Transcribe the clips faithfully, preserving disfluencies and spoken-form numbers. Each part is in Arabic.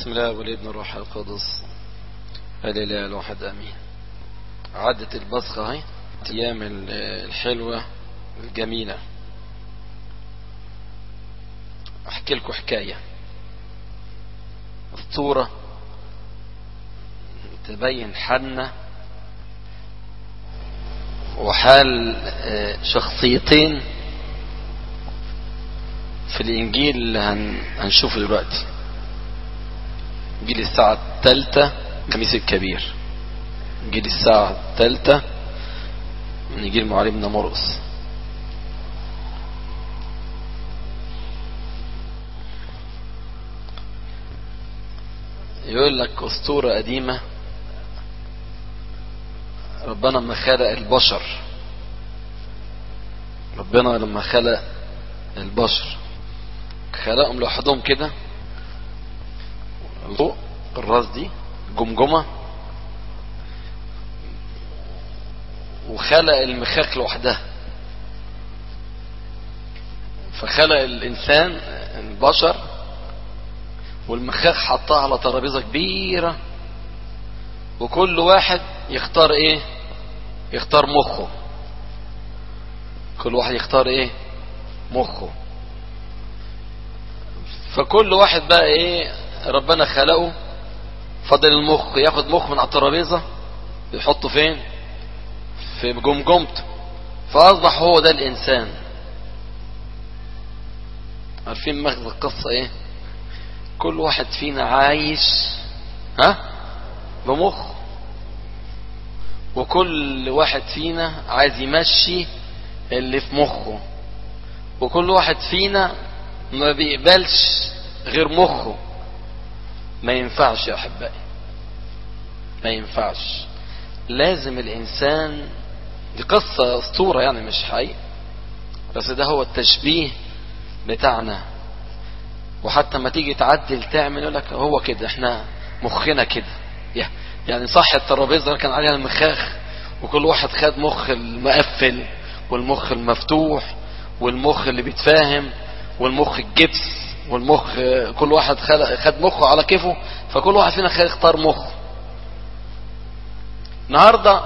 بسم الله والابن الروح القدس الاله الواحد امين. عدت البصخة اهي، ايام الحلوة الجميلة. احكي لكم حكاية اسطورة تبين حالنا وحال شخصيتين في الانجيل اللي هنشوفه دلوقتي. انجيل الساعة الثالثة خميس الكبير، انجيل الساعة الثالثة من انجيل معلمنا مرقس. يقول لك اسطورة قديمة، ربنا لما خلق البشر ربنا لما خلق البشر خلقهم لوحدهم كده، فوق الراس دي جمجمة، وخلق المخاخ لوحدها. فخلق الانسان البشر والمخاخ حطها على ترابيزة كبيرة، وكل واحد يختار ايه؟ يختار مخه. كل واحد يختار ايه؟ مخه. فكل واحد بقى ايه ربنا خلقه، فضل المخ ياخد مخ من على الترابيزة يحطه فين؟ في جمجمته، فاصبح هو ده الانسان. عارفين مغزى القصة ايه؟ كل واحد فينا عايش ها بمخ، وكل واحد فينا عايز يمشي اللي في مخه، وكل واحد فينا ما بيقبلش غير مخه. ما ينفعش يا احبائي، ما ينفعش. لازم الانسان، دي قصة اسطورة يعني مش حقيقة، بس ده هو التشبيه بتاعنا. وحتى ما تيجي تعدل تعمل يقول لك هو كده، احنا مخنا كده. يعني صح الترابيزة كان عليها المخاخ، وكل واحد خد مخ المقفل والمخ المفتوح والمخ اللي بيتفاهم والمخ الجبس والمخ، كل واحد خد مخه على كيفه. فكل واحد فينا خد اختار مخه. النهاردة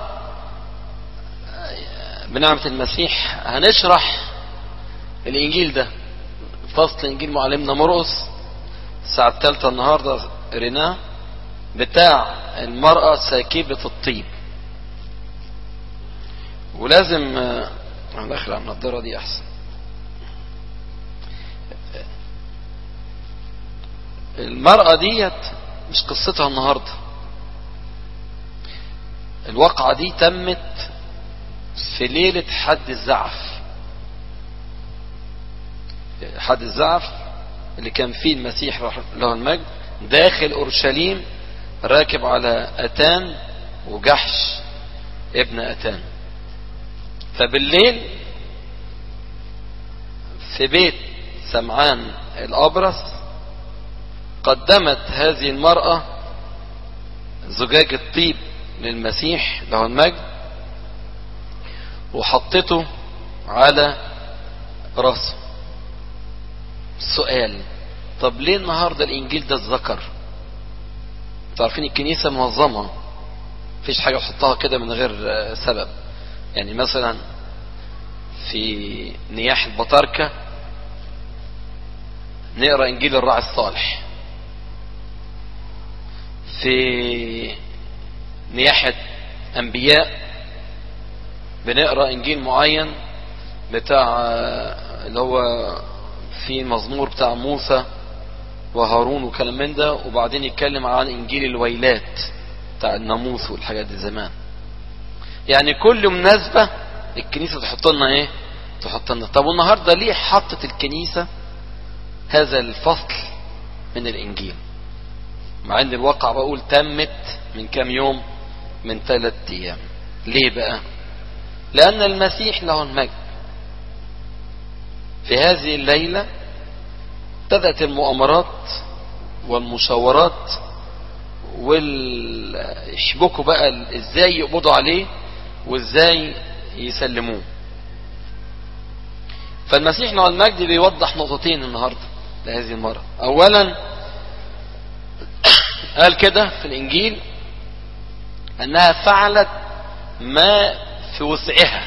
بنعمة المسيح هنشرح الانجيل ده، فصل انجيل معلمنا مرقس الساعة الثالثة النهاردة قريناه، بتاع المرأة ساكبة الطيب. ولازم انا اخلع النضارة دي احسن. المرأة ديت مش قصتها النهاردة، الواقعة دي تمت في ليلة حد الزعف. حد الزعف اللي كان فيه المسيح له المجد داخل اورشليم، راكب على اتان وجحش ابن اتان. فبالليل في بيت سمعان الابرص قدمت هذه المرأة زجاج الطيب للمسيح له المجد، وحطته على راسه. السؤال، طب ليه النهاردة الانجيل ده اتذكر؟ تعرفين الكنيسة منظمة، مفيش حاجة تحطها كده من غير سبب. يعني مثلا في نياح البطاركة نقرأ انجيل الراعي الصالح، في نياحة انبياء بنقرأ انجيل معين بتاع اللي هو في مزمور بتاع موسى وهارون وكلام من ده، وبعدين يتكلم عن انجيل الويلات بتاع الناموس والحاجات دي زمان. يعني كل مناسبة الكنيسة تحط لنا ايه؟ تحط لنا. طب والنهاردة ليه حطت الكنيسة هذا الفصل من الانجيل، مع ان الواقع بقول تمت من كام يوم؟ من ثلاث ايام. ليه بقى؟ لان المسيح له المجد في هذه الليلة ابتدأت المؤامرات والمشاورات واليشبكوا بقى ازاي يقبضوا عليه وازاي يسلموه. فالمسيح له المجد بيوضح نقطتين النهاردة لهذه المرة. اولا قال كده في الانجيل انها فعلت ما في وسعها،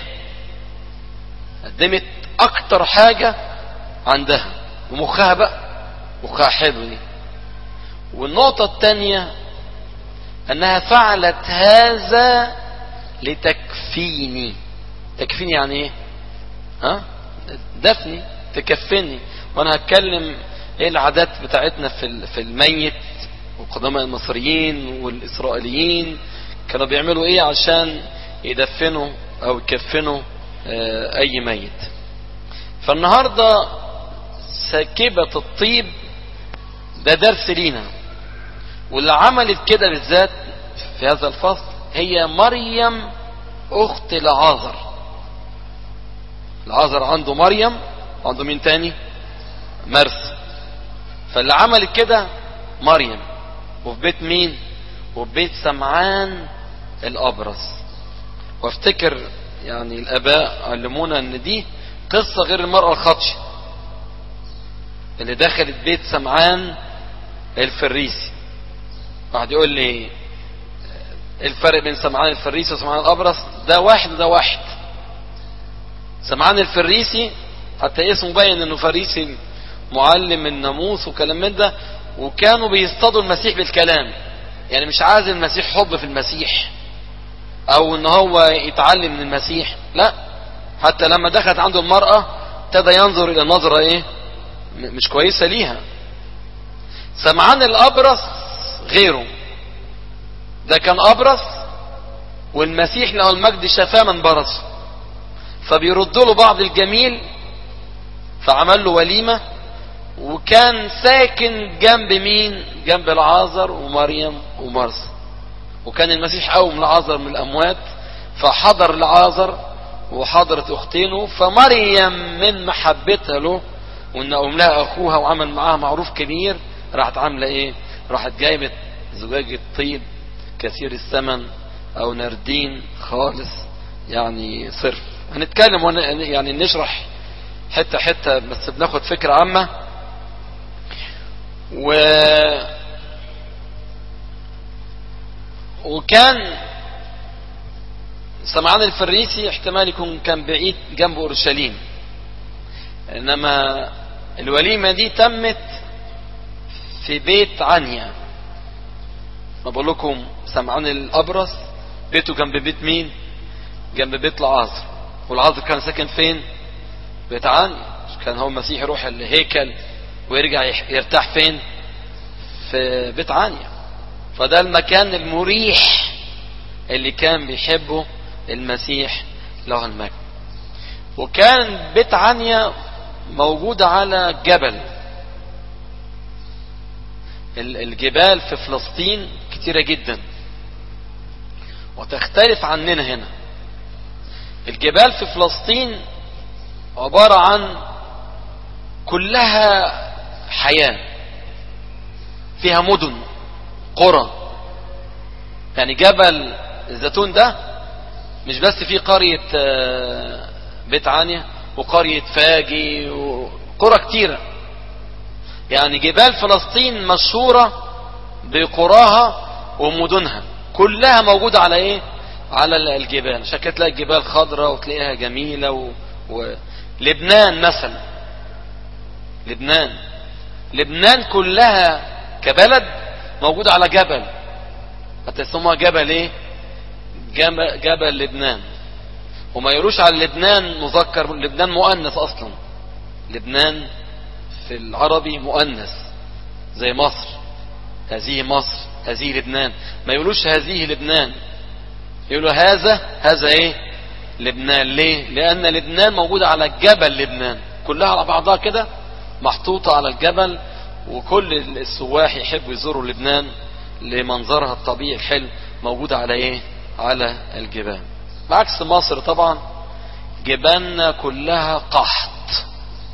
قدمت اكتر حاجة عندها، ومخها بقى مخها حلو دي. والنقطة الثانية انها فعلت هذا لتكفيني. تكفيني يعني ايه؟ ها؟ دفني، تكفني. وانا هتكلم ايه العادات بتاعتنا في في الميت، وقدماء المصريين والاسرائيليين كانوا بيعملوا ايه عشان يدفنوا او يكفنوا اه اي ميت. فالنهاردة ساكبة الطيب ده درس لينا، واللي عملت كده بالذات في هذا الفصل هي مريم اخت لعازر. لعازر عنده مريم، عنده مين تاني؟ مرثا. فاللي عملت كده مريم، وفي بيت مين؟ وفي بيت سمعان الابرص. وافتكر يعني الاباء علمونا ان دي قصة غير المرأة الخاطشة اللي دخلت بيت سمعان الفريسي. واحد يقول لي ايه الفرق بين سمعان الفريسي وسمعان الابرص؟ ده واحد وده واحد. سمعان الفريسي حتى اسمه باين انه فريسي معلم الناموس وكلام من ده، وكانوا بيصطادوا المسيح بالكلام، يعني مش عايز المسيح حب في المسيح او ان هو يتعلم من المسيح، لا. حتى لما دخلت عنده المرأة ابتدى ينظر الى نظرة ايه مش كويسة ليها. سمعان الابرص غيره، ده كان ابرص والمسيح له المجد شفاه من برصه، فبيرد له بعض الجميل، فعمل له وليمة، وكان ساكن جنب مين؟ جنب العازر ومريم ومرثا. وكان المسيح قوم لعازر من الاموات، فحضر لعازر وحضرت اختينه، فمريم من محبتها له وان قوم لها اخوها وعمل معاها معروف كبير، راحت عامله ايه؟ راحت جايبه زجاجة طيب كثير الثمن او نردين خالص يعني صرف. هنتكلم ون... يعني نشرح حتة حتة بس بناخد فكرة عامة. و وكان سمعان الفريسي احتمال يكون كان بعيد جنب اورشليم، انما الوليمة دي تمت في بيت عنيا. ما بقول لكم سمعان الابرص بيته جنب بيت مين؟ جنب بيت العازر. والعازر كان ساكن فين؟ بيت عنيا. كان هو المسيح يروح الهيكل ويرجع يرتاح فين؟ في بيت عنيا. فده المكان المريح اللي كان بيحبه المسيح له المجد. وكان بيت عنيا موجود على جبل. الجبال في فلسطين كتيرة جدا وتختلف عننا هنا. الجبال في فلسطين عبارة عن كلها حياة، فيها مدن قرى. يعني جبل الزيتون ده مش بس فيه قرية بيت عنيا وقرية فاجي وقرى كتيرة. يعني جبال فلسطين مشهورة بقراها ومدنها، كلها موجودة على ايه؟ على الجبال. عشان كده تلاقي الجبال خضراء وتلاقيها جميلة. و... و... لبنان مثلا، لبنان لبنان كلها كبلد موجودة على جبل، هتسموها جبل ايه؟ جبل, جبل لبنان. وما يقولوش على لبنان مذكر، لبنان مؤنث اصلا. لبنان في العربي مؤنث زي مصر، هذه مصر، هذه لبنان. ما يقولوش هذه لبنان، يقولوا هذا هذا ايه؟ لبنان. ليه؟ لان لبنان موجودة على جبل لبنان، كلها على بعضها كده محطوطة على الجبل. وكل السواح يحبوا يزوروا لبنان لمنظرها الطبيعي الحلو، موجودة على ايه؟ على الجبال. بعكس مصر طبعا جبالنا كلها قحط،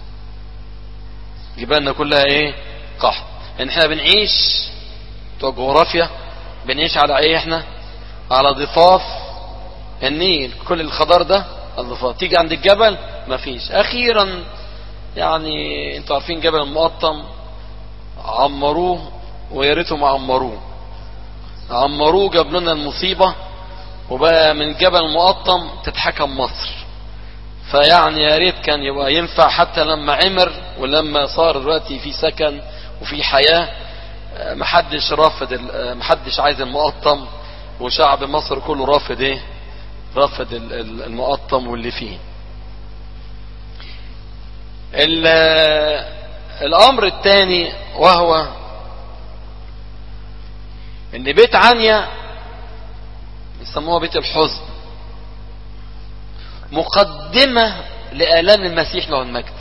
جبالنا كلها ايه؟ قحط. ان احنا بنعيش بتوع جغرافيا بنعيش على ايه؟ احنا على ضفاف النيل، كل الخضار ده الضفاف. تيجي عند الجبل مفيش. اخيرا يعني انتوا عارفين جبل المقطم عمروه ويا ريتهم عمروه عمروه جاب لنا المصيبة، وبقى من جبل مقطم تتحكم مصر. فيعني يا ريت كان يبقى ينفع حتى لما عمر ولما صار دلوقتي في سكن وفي حياة، محدش رافض محدش عايز المقطم، وشعب مصر كله رافض ايه رافض المقطم واللي فيه. الامر الثاني وهو ان بيت عنيا يسموها بيت الحزن، مقدمة لآلام المسيح له المجد،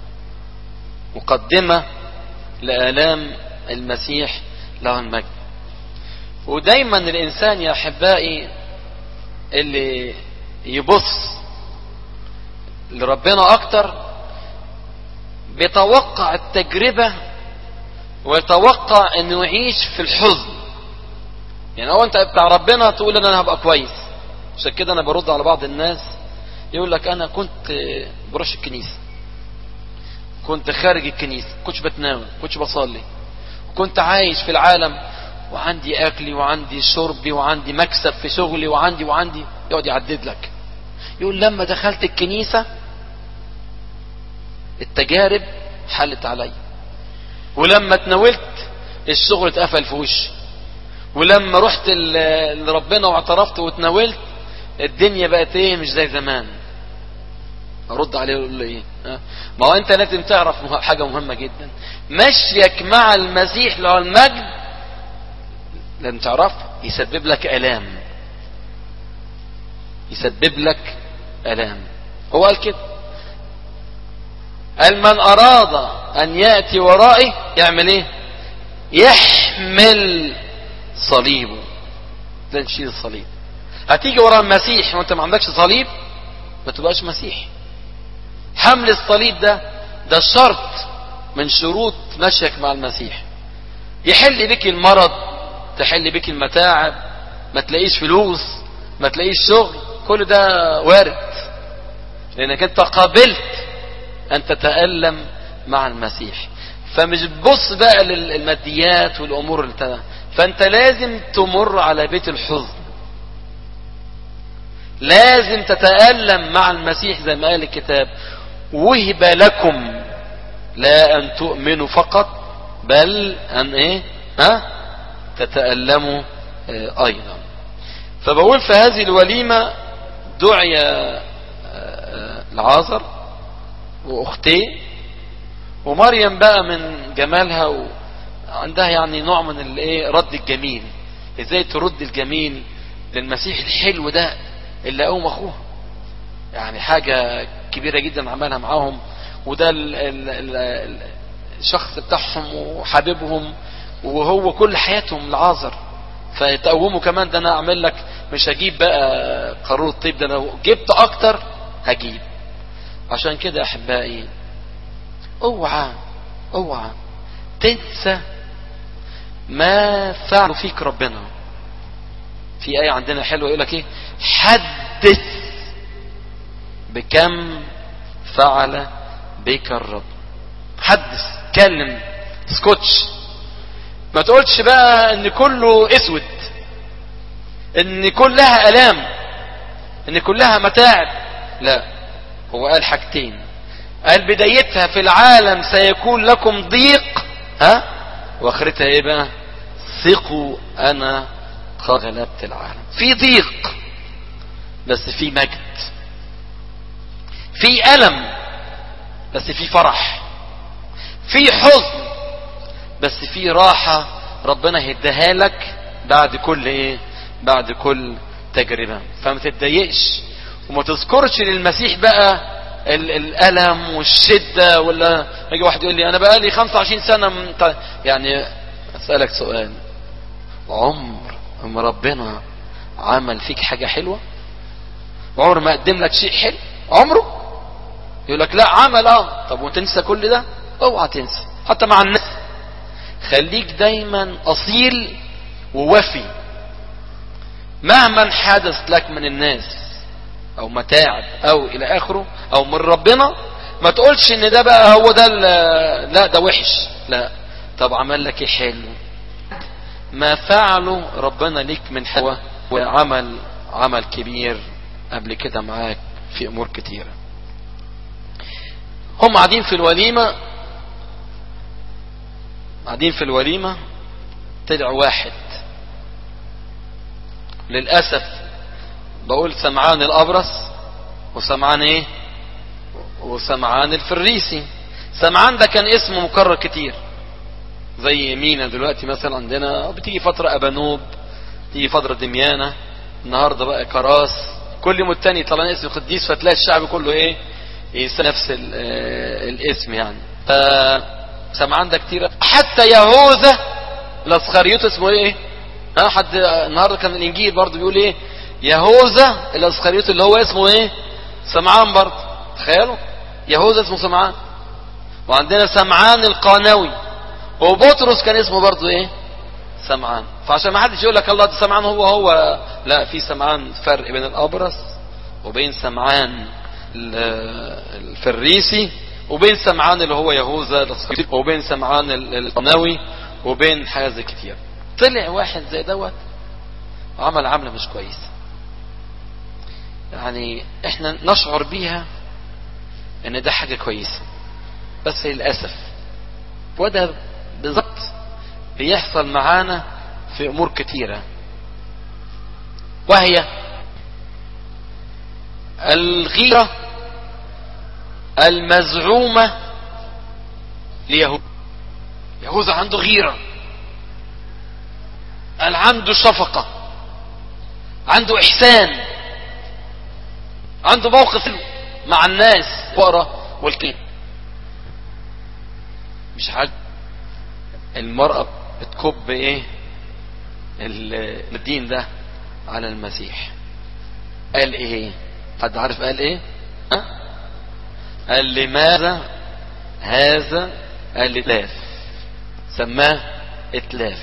مقدمة لآلام المسيح له المجد. ودايما الإنسان يا أحبائي اللي يبص لربنا أكتر بيتوقع التجربة ويتوقع أنه يعيش في الحزن. يعني هو أنت بتاع ربنا تقول أن أنا هبقى كويس. عشان كده أنا برد على بعض الناس يقول لك أنا كنت بروح الكنيسة، كنت خارج الكنيسة، كنتش بتناول، كنتش بصلي، كنت عايش في العالم وعندي أكلي وعندي شربي وعندي مكسب في شغلي وعندي وعندي يقعد يعدد لك. يقول لما دخلت الكنيسة التجارب حلت علي، ولما تناولت الشغل اتقفل في وشي، ولما رحت لربنا واعترفت وتناولت الدنيا بقت ايه مش زي زمان. ارد عليه ويقول له ايه؟ ما هو انت لازم تعرف حاجة مهمة جدا، مشيك مع المسيح له المجد لازم تعرف يسبب لك الام، يسبب لك الام. هو قال كده، قال من اراد ان يأتي ورائي يعمل ايه؟ يحمل صليبه. ده نشيل الصليب. هتيجي ورا المسيح وانت ما عندكش صليب ما تبقاش مسيح. حمل الصليب ده ده شرط من شروط مشيك مع المسيح. يحل بك المرض، تحل بك المتاعب، ما تلاقيش فلوس، ما تلاقيش شغل، كل ده وارد لانك انت قابلت ان تتألم مع المسيح. فمش بص بقى للماديات والامور اللي فانت لازم تمر على بيت الحزن، لازم تتألم مع المسيح زي ما قال الكتاب، وهب لكم لا ان تؤمنوا فقط بل ان ايه ها تتألموا اه ايضا. فبقول في هذه الوليمة دعي اه العازر واختيه، ومريم بقى من جمالها وعندها يعني نوع من الايه رد الجميل، ازاي ترد الجميل للمسيح الحلو ده اللي قوم اخوه. يعني حاجة كبيرة جدا عملها معاهم، وده ال ال ال الشخص بتاعهم وحبيبهم وهو كل حياتهم العازر، فيتقوموا كمان ده انا اعمل لك مش هجيب بقى قارورة طيب، ده انا جبت اكتر هجيب. عشان كده احبائي اوعى اوعى تنسى ما فعل فيك ربنا. في آية عندنا حلوة يقول لك ايه؟ حدث بكم فعل بك الرب. حدث، كلم، تسكتش، ما تقولش بقى ان كله اسود، ان كلها الام، ان كلها متاعب. لا، هو قال حاجتين، قال بدايتها في العالم سيكون لكم ضيق، ها، واخرتها ايه بقى؟ ثقوا انا قد غلبت العالم. في ضيق بس في مجد، في ألم بس في فرح، في حزن بس في راحة ربنا هيديها لك بعد كل ايه؟ بعد كل تجربة. فما تتضايقش وما تذكرش للمسيح بقى الألم والشدة. ولا يجي واحد يقول لي انا بقى لي خمسة وعشرين سنة من يعني اسألك سؤال، عمر اما ربنا عمل فيك حاجة حلوة؟ عمر ما قدم لك شيء حلو؟ عمره؟ يقول لك لا عمل. اه طب وتنسى كل ده؟ اوعى تنسى. حتى مع الناس خليك دايما اصيل ووفي مهما حدث لك من الناس او متاعب او الى اخره او من ربنا. ما تقولش ان ده بقى هو ده، لا ده وحش. لا، طب عمل لك ايه حلو؟ ما فعله ربنا ليك من حلوة وعمل عمل كبير قبل كده معاك في امور كتيرة. هم قاعدين في الوليمة قاعدين في الوليمة طلع واحد للأسف بقول سمعان الأبرص وسمعان ايه وسمعان الفريسي. سمعان ده كان اسمه مكرر كتير زي مينا دلوقتي مثلا عندنا بتيجي فترة أبانوب تيجي فترة دميانة النهاردة بقى كراس كل يوم التاني طلعنا اسم قديس فتلاقي الشعب كله ايه يسمى نفس الاسم يعني. فسمعان ده كتير. حتى يهوذا الاسخريوط اسمه ايه ها حد النهارده كان الانجيل برضه بيقول ايه يهوذا الاسخريوط اللي هو اسمه ايه سمعان برضه. تخيلوا يهوذا اسمه سمعان. وعندنا سمعان القانوي وبطرس كان اسمه برضه ايه سمعان. فعشان ما حدش يقول لك الله ده سمعان هو هو لا في سمعان فرق بين الابرص وبين سمعان الفريسي وبين سمعان اللي هو يهوذا وبين سمعان القانوي وبين حاجات زي كتير. طلع واحد زي دوت وعمل عمله مش كويسه يعني احنا نشعر بيها ان ده حاجه كويسه بس للاسف وده بالظبط بيحصل معانا في امور كتيره وهي الغيره المزعومه ليهوذا. يهوذا عنده غيره قال عنده شفقه عنده احسان عنده موقف مع الناس فقراء والكين. مش حاجة المرأة بتكب ايه الدين ده على المسيح. قال ايه حد عارف قال ايه ها؟ قال لماذا هذا الاتلاف سماه اتلاف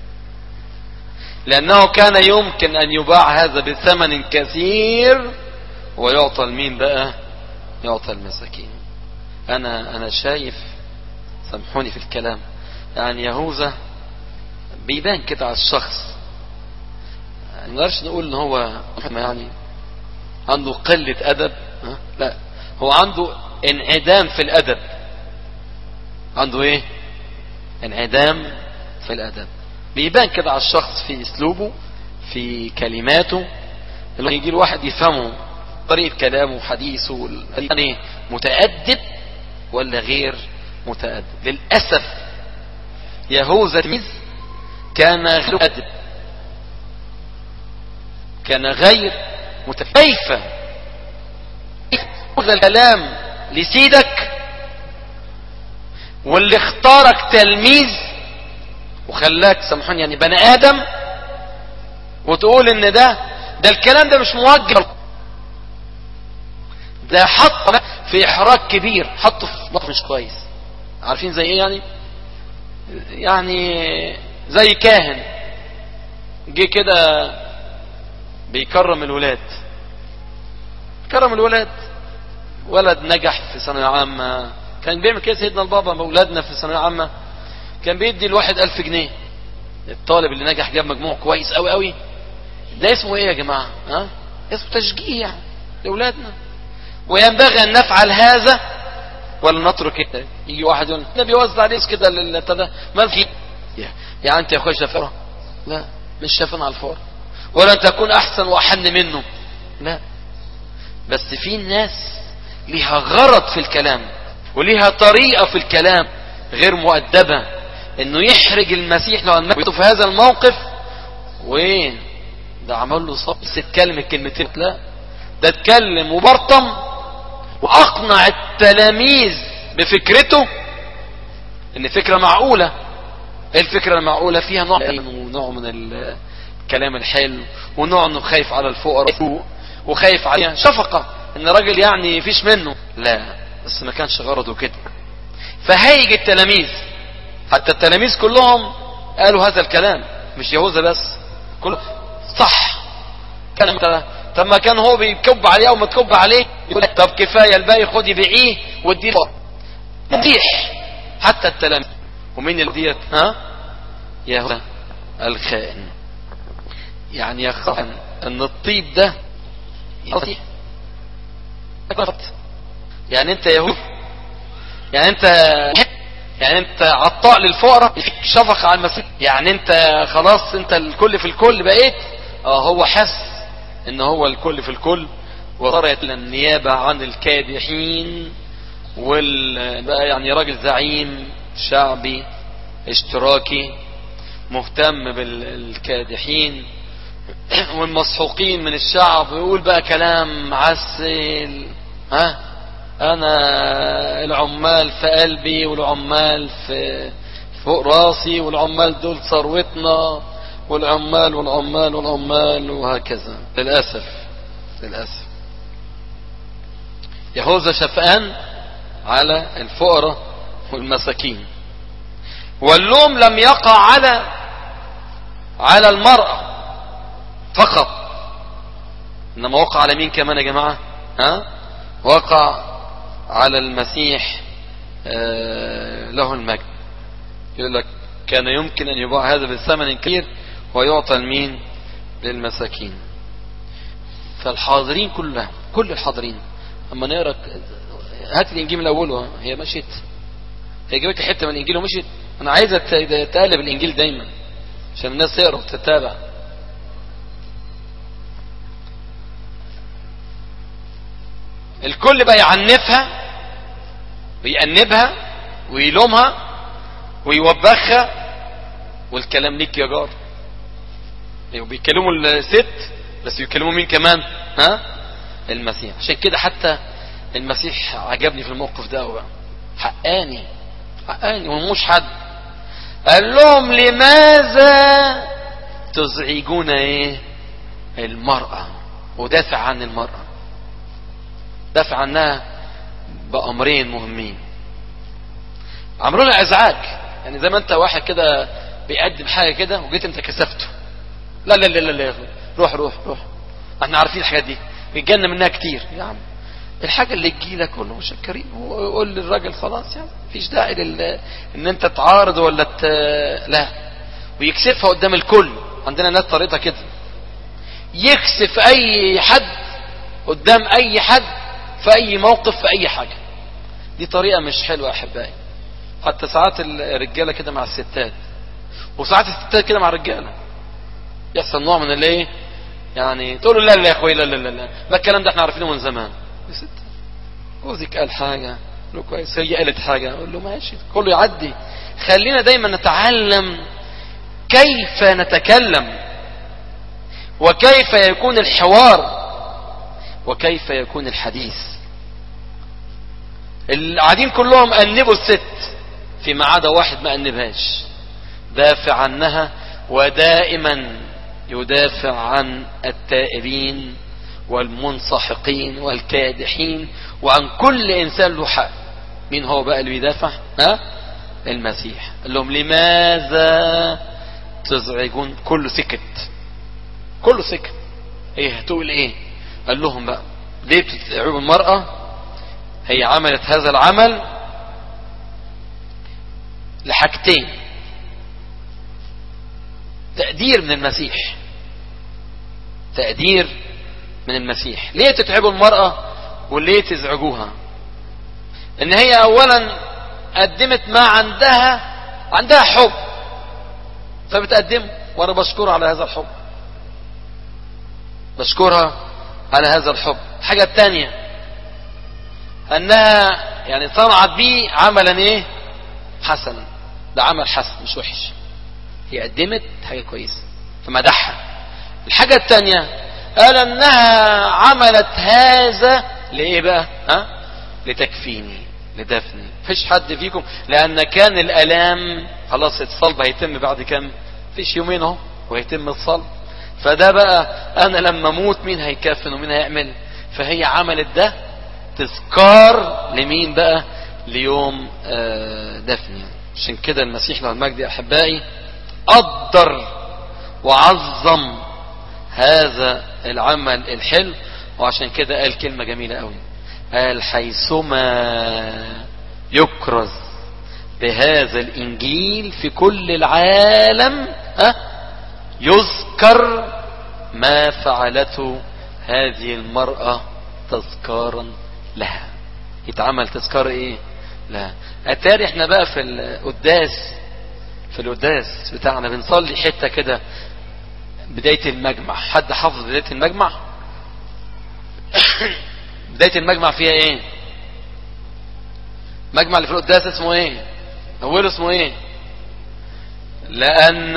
لانه كان يمكن ان يباع هذا بثمن كثير ويعطى لمين بقى يعطى المساكين. انا انا شايف سامحوني في الكلام يعني يهوذا بيبان كده على الشخص ما نقدرش نقول ان هو يعني عنده قلة ادب لا هو عنده انعدام في الادب. عنده ايه انعدام في الادب بيبان كده على الشخص في اسلوبه في كلماته اللي يجي له واحد يفهمه طريقة كلامه وحديثه يعني متأدب ولا غير متأدب. للأسف يهوذا تلميذ كان غير متأدب كان غير متأدب. كيف هذا الكلام لسيدك واللي اختارك تلميذ وخلاك سامحوني يعني بني آدم وتقول ان ده ده الكلام ده مش موجه ده حط في احراج كبير حطه في موقف مش كويس. عارفين زي ايه يعني يعني زي كاهن جه كده بيكرم الولاد كرم الولاد ولد نجح في ثانويه عامه كان بيعمل كده سيدنا البابا اولادنا في ثانويه عامه كان بيدي الواحد ألف جنيه. الطالب اللي نجح جاب مجموع كويس قوي قوي ده اسمه ايه يا جماعه ها اسمه تشجيع لاولادنا. وينبغي ان نفعل هذا ولا نترك كده. يجي واحد يقول النبي يوزع عليه كده للتدا ما في يعني انت يا اخويا شافعه لا مش شافن على الفور ولا انت تكون احسن واحن منه لا بس في ناس ليها غرض في الكلام وليها طريقه في الكلام غير مؤدبه انه يحرج المسيح لو انه في هذا الموقف وايه ده عمل له صب بس اتكلم الكلمتين لا ده اتكلم وبرطم واقنع التلاميذ بفكرته ان فكرة معقولة. ايه الفكرة المعقولة فيها نوع ونوع من الكلام الحلو ونوع انه خايف على الفقراء وخايف عليها شفقة ان راجل يعني فيش منه لا بس ما كانش غرضه كده. فهيج التلاميذ حتى التلاميذ كلهم قالوا هذا الكلام مش يهوذا بس كله صح كلام. طب ما كان هو بيكب عليه او ما تكب عليه يقول لك طب كفايه الباقي خد يبيعيه واديه مديح حتى التلاميذ. ومين اللي ديت ها يهوذا الخائن. يعني يخاف ان الطيب ده يصيح. يعني انت يهود، يعني انت يعني انت عطاء للفقراء، شفقة على المسيح، يعني انت خلاص انت الكل في الكل بقيت. اه هو حس ان هو الكل في الكل، وصارت النيابة عن الكادحين، وال بقى يعني راجل زعيم شعبي اشتراكي مهتم بالكادحين والمسحوقين من الشعب، ويقول بقى كلام معسل. ها انا العمال في قلبي، والعمال في فوق راسي، والعمال دول ثروتنا، والعمال والعمال والعمال وهكذا. للأسف للأسف يهوذا شفقان على الفقراء والمساكين، واللوم لم يقع على على المرأة فقط، انما وقع على مين كمان يا جماعة؟ ها وقع على المسيح آه له المجد. يقول لك كان يمكن ان يباع هذا بثمن كبير ويعطى لمين؟ للمساكين. فالحاضرين كلهم، كل الحاضرين اما نقرا، هات الانجيل من اوله، هي مشيت، هي جابت حته من الانجيل ومشيت. انا عايزه تقلب الانجيل دايما عشان الناس تقرا وتتابع. الكل بقى يعنفها ويأنبها ويلومها ويوبخها، والكلام ليك يا جار. بيكلموا الست بس يكلموا مين كمان؟ ها المسيح. عشان كده حتى المسيح عجبني في الموقف ده بقى، حقاني حقاني ومش حد. قال لهم لماذا تزعجون ايه المرأة؟ ودافع عن المرأة، دافع عنها بأمرين مهمين. عملوا لها ازعاج، يعني زي ما انت واحد كده بيقدم حاجة كده وجيت انت كسفته، لا لا لا لا لا روح روح روح، احنا عارفين الحاجات دي بيتجنن منها كتير يا عم. الحاجة اللي تجيلك قول له مشكرين، وقول للراجل خلاص يعني مفيش داعي لل... ان انت تعارض ولا ت... لا. ويكسفها قدام الكل. عندنا ناس طريقتها كده، يكسف اي حد قدام اي حد في اي موقف في اي حاجة. دي طريقة مش حلوة يا احبائي. حتى ساعات الرجالة كده مع الستات، وساعات الستات كده مع الرجالة، يحصل نوع من الايه يعني، تقول له لا لا يا اخوي لا لا لا لا ما الكلام ده احنا عارفينه من زمان. يا ست جوزك قال حاجة له كويس، هي قالت حاجة، اقول له ماشي كله يعدي. خلينا دايما نتعلم كيف نتكلم، وكيف يكون الحوار، وكيف يكون الحديث. القاعدين كلهم أنبوا الست فيما عدا واحد ما أنبهاش، دافع عنها، ودائما يدافع عن التائبين والمنسحقين والكادحين وعن كل إنسان له حق. مين هو بقى اللي بيدافع؟ ها؟ المسيح. قال لهم لماذا تزعجون؟ كله سكت، كله سكت. ايه هتقول ايه؟ قال لهم بقى ليه بتتعبوا المرأة؟ هي عملت هذا العمل لحاجتين: تقدير من المسيح، تقدير من المسيح. ليه تتعبوا المرأة وليه تزعجوها؟ ان هي اولا قدمت ما عندها، عندها حب فبتقدمه، وانا بشكرها على هذا الحب، بشكرها على هذا الحب. الحاجة الثانية انها يعني صنعت بيه عملا ايه حسنا، ده عمل حسن مش وحش، هي قدمت حاجة كويسة فمدحها. الحاجة الثانية قال انها عملت هذا لايه بقى؟ ها؟ لتكفيني، لدفني. مفيش حد فيكم، لان كان الالام خلاص الصلب هيتم بعد كام؟ فيش يومين اهو وهيتم الصلب. فده بقى انا لما اموت مين هيكفن ومين هيعمل؟ فهي عملت ده تذكار لمين بقى؟ ليوم دفني. عشان كده المسيح له المجد يا احبائي قدر وعظم هذا العمل الحلو. وعشان كده قال كلمة جميلة قوي، قال حيثما يكرز بهذا الانجيل في كل العالم ها يذكر ما فعلته هذه المرأة تذكارا لها. يتعمل تذكار ايه؟ لا. اتاري احنا بقى في القداس في القداس بتاعنا بنصلي حتة كده بداية المجمع. حد حافظ بداية المجمع؟ بداية المجمع فيها ايه؟ المجمع اللي في القداس اسمه ايه؟ اوله اسمه ايه؟ لأن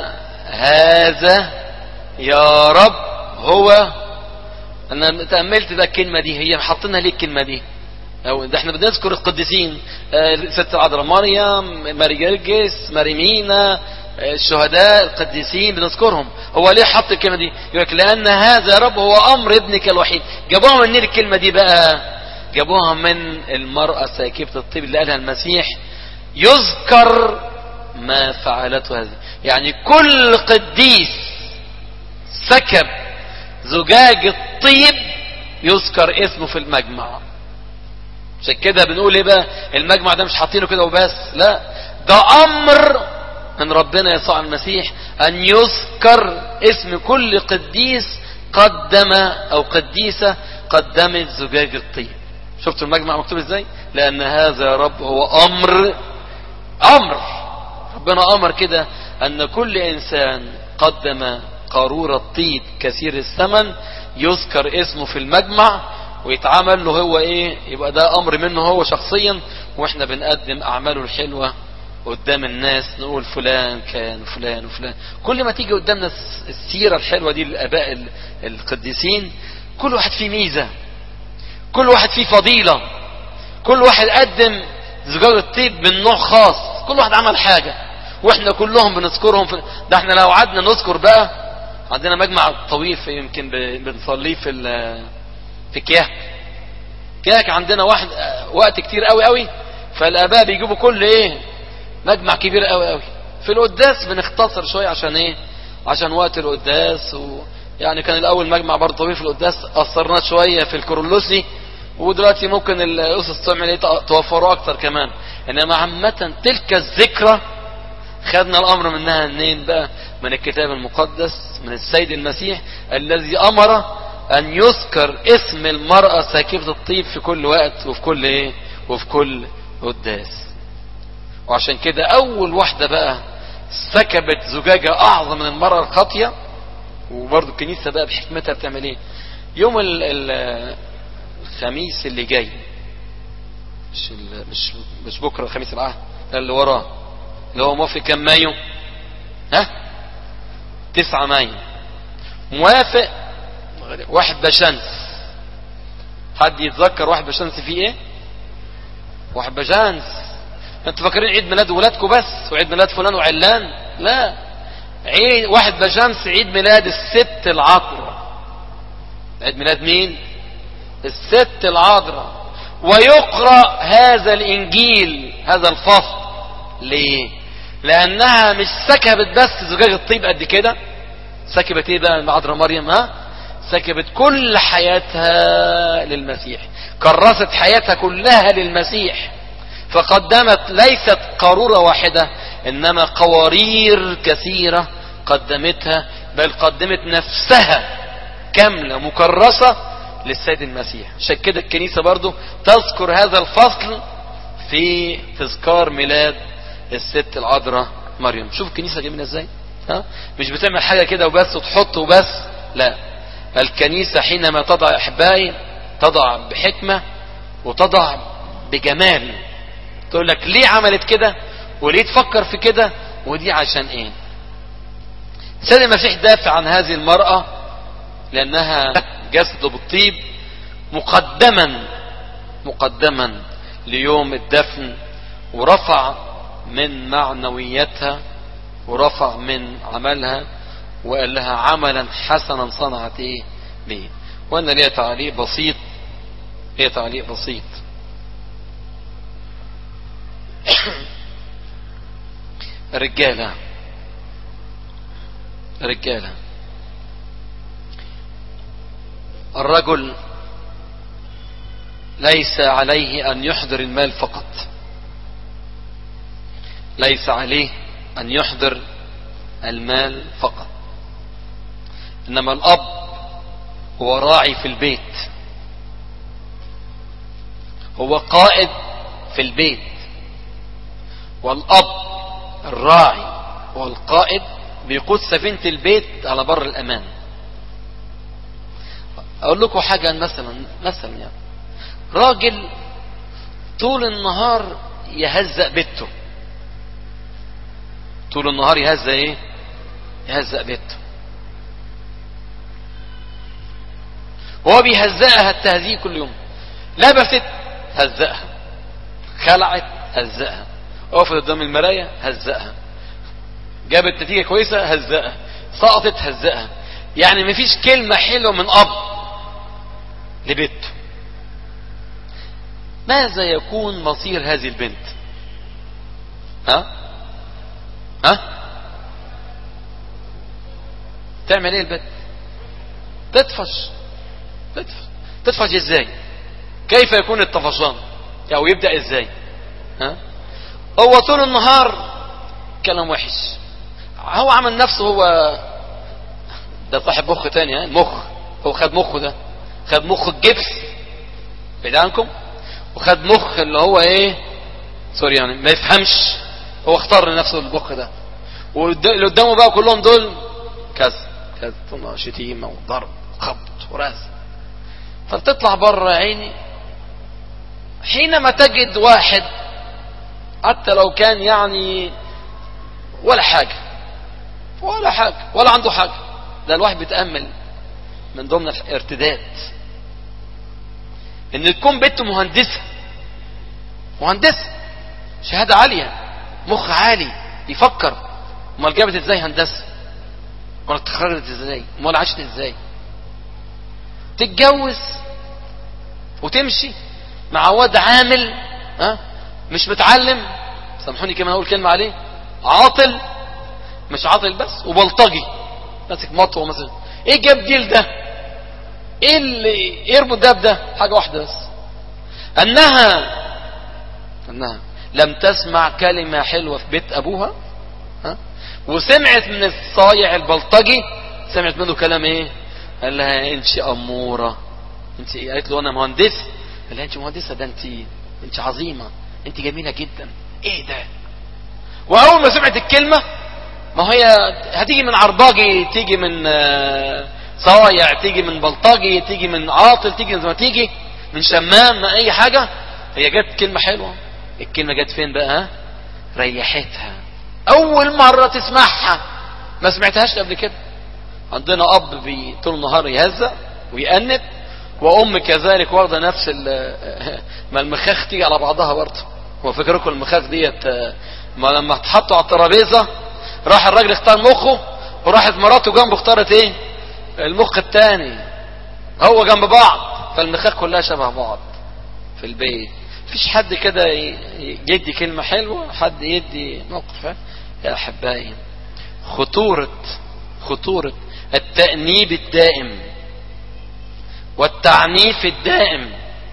هذا يا رب هو. انا تأملت بقى الكلمة دي، هي حاطينها ليه الكلمة دي؟ او ده احنا بنذكر القديسين، ست العذراء مريم، ماري جرجس، ماري مينا، الشهداء القديسين بنذكرهم. هو ليه حط الكلمة دي؟ يقول لك لأن هذا يا رب هو أمر ابنك الوحيد. جابوها منين الكلمة دي بقى؟ جابوها من المرأة ساكبة الطيب اللي قالها المسيح يذكر ما فعلته هذه. يعني كل قديس سكب زجاج الطيب يذكر اسمه في المجمع. عشان كده بنقول ايه بقى؟ المجمع ده مش حاطينه كده وبس، لا، ده امر من ربنا يسوع المسيح ان يذكر اسم كل قديس قدم او قديسة قدمت زجاج الطيب. شفتوا المجمع مكتوب ازاي؟ لان هذا يا رب هو امر امر ربنا امر كده ان كل انسان قدم قارورة طيب كثير الثمن يذكر اسمه في المجمع ويتعامل له هو ايه، يبقى ده امر منه هو شخصيا، واحنا بنقدم اعماله الحلوة قدام الناس، نقول فلان كان فلان وفلان. كل ما تيجي قدامنا السيرة الحلوة دي للاباء القديسين، كل واحد فيه ميزة، كل واحد فيه فضيلة، كل واحد قدم زجاج الطيب من نوع خاص، كل واحد عمل حاجة واحنا كلهم بنذكرهم في... ده احنا لو قعدنا نذكر بقى، عندنا مجمع طويل في يمكن بنصليه في ال... في كياك كياك عندنا واحد وقت كتير قوي قوي، فالاباء بيجيبوا كل ايه مجمع كبير قوي قوي. في القداس بنختصر شويه عشان ايه؟ عشان وقت القداس، ويعني كان الاول مجمع برضه طويل في القداس، قصرناه شويه في الكورولوسي، ودلوقتي ممكن الاسس تعمل ايه توفروا اكتر كمان. انما عامه تلك الذكرى خدنا الامر منها منين بقى؟ من الكتاب المقدس، من السيد المسيح الذي امر ان يذكر اسم المرأة ساكبة الطيب في كل وقت وفي كل ايه وفي كل قداس. وعشان كده اول واحدة بقى سكبت زجاجة اعظم من المرأة الخاطية. وبرضو الكنيسة بقى بحكمتها بتعمل ايه؟ يوم ال ال الخميس اللي جاي، مش مش مش بكره خميس العهد اللي وراه، اللي هو موافق كام مايو؟ ها تسعة مايو. موافق واحد بشمس. حد يتذكر واحد بشمس فيه ايه؟ واحد بشمس انتوا فاكرين عيد ميلاد ولادكم بس وعيد ميلاد فلان وعلان؟ لا، عيد واحد بشمس عيد ميلاد الست العذراء. عيد ميلاد مين؟ الست العذراء. ويقرأ هذا الانجيل هذا الفصل ليه؟ لانها مش سكبت بس زجاج الطيب قد كده، سكبت ايه بقى العذراء مريم؟ ها سكبت كل حياتها للمسيح، كرست حياتها كلها للمسيح، فقدمت ليست قارورة واحدة انما قوارير كثيرة قدمتها، بل قدمت نفسها كاملة مكرسة للسيد المسيح. عشان كده الكنيسة برضو تذكر هذا الفصل في تذكار ميلاد الست العذراء مريم. شوف الكنيسة جميلة ازاي، ها مش بتعمل حاجة كده وبس وتحط وبس، لا، الكنيسة حينما تضع احبائي تضع بحكمة وتضع بجمال. تقول لك ليه عملت كده وليه تفكر في كده ودي عشان ايه. سيد المسيح دافع عن هذه المرأة لانها جسد بالطيب مقدما مقدما ليوم الدفن، ورفع من معنويتها ورفع من عملها وقال لها عملا حسنا صنعت ايه ليه. وانا ليه تعليق بسيط ليه تعليق بسيط رجالة رجالة الرجل ليس عليه ان يحضر المال فقط، ليس عليه ان يحضر المال فقط، انما الاب هو راعي في البيت، هو قائد في البيت، والاب الراعي والقائد بيقود سفينة البيت على بر الامان. اقول لكم حاجة مثلا مثلا يعني راجل طول النهار يهزق بيته، طول النهار يهزق ايه؟ يهزق بيته. هو بيهزقها التهزيق كل يوم، لبست هزقها، خلعت هزقها، وقفت قدام المراية هزقها، جابت نتيجة كويسة هزقها، سقطت هزقها. يعني مفيش كلمة حلوة من اب لبيته. ماذا يكون مصير هذه البنت؟ ها ها تعمل ايه البنت؟ تطفش. تطفش تطفش ازاي؟ كيف يكون الطفشان او يبدأ ازاي؟ ها هو طول النهار كلام وحش، هو عمل نفسه هو ده صاحب مخ تاني، ها المخ هو خد مخه، ده خد مخ الجبس بعيد عنكم، وخد مخ اللي هو ايه سوري يعني ما يفهمش، هو اختار لنفسه المخ ده، واللي قدامه بقى كلهم دول كذا كذا شتيمة وضرب وخبط وراس. فبتطلع بره عيني حينما تجد واحد حتى لو كان يعني ولا حاجة ولا حاجة ولا عنده حاجة، ده الواحد بيتأمل من ضمن الارتداد ان تكون بنت مهندسة مهندسة شهادة عالية مخ عالي يفكر، امال جابت ازاي هندسة؟ امال اتخرجت ازاي؟ امال عاشت ازاي؟ تتجوز وتمشي مع واد عامل ها مش متعلم، سامحوني كمان اقول كلمة عليه، عاطل، مش عاطل بس وبلطجي ماسك مطوه مثلا. ايه جاب ديل ده؟ ايه اللي يربط ده بده؟ حاجة واحدة بس، انها انها لم تسمع كلمة حلوة في بيت ابوها ها وسمعت من الصايع البلطجي، سمعت منه كلام ايه؟ قال لها انت امورة، انت ايه؟ قالت له انا مهندسة. قال لها انت مهندسة؟ ده انت انت عظيمة، انت جميلة جدا. ايه ده؟ واول ما سمعت الكلمة، ما هي هتيجي من عرباجي، تيجي من صايع، تيجي من بلطجي، تيجي من عاطل، تيجي من زي ما تيجي من شمام، ما اي حاجة، هي جت كلمة حلوة. الكلمة جت فين بقى؟ ها ريحتها اول مرة تسمعها، ما سمعتهاش قبل كده. عندنا اب بي طول النهار يهزأ ويأنب، وام كذلك واخده نفس ما المخاخ تيجي على بعضها برضه. هو فكركم المخاخ ديت ما لما اتحطوا على الترابيزه راح الراجل اختار مخه وراحت مراته جنبه اختارت ايه؟ المخ الثاني. هو جنب بعض، فالمخاخ كلها شبه بعض في البيت. مفيش حد كده يدي كلمه حلوه، حد يدي موقف. يا احبائي خطوره خطوره التأنيب الدائم والتعنيف الدائم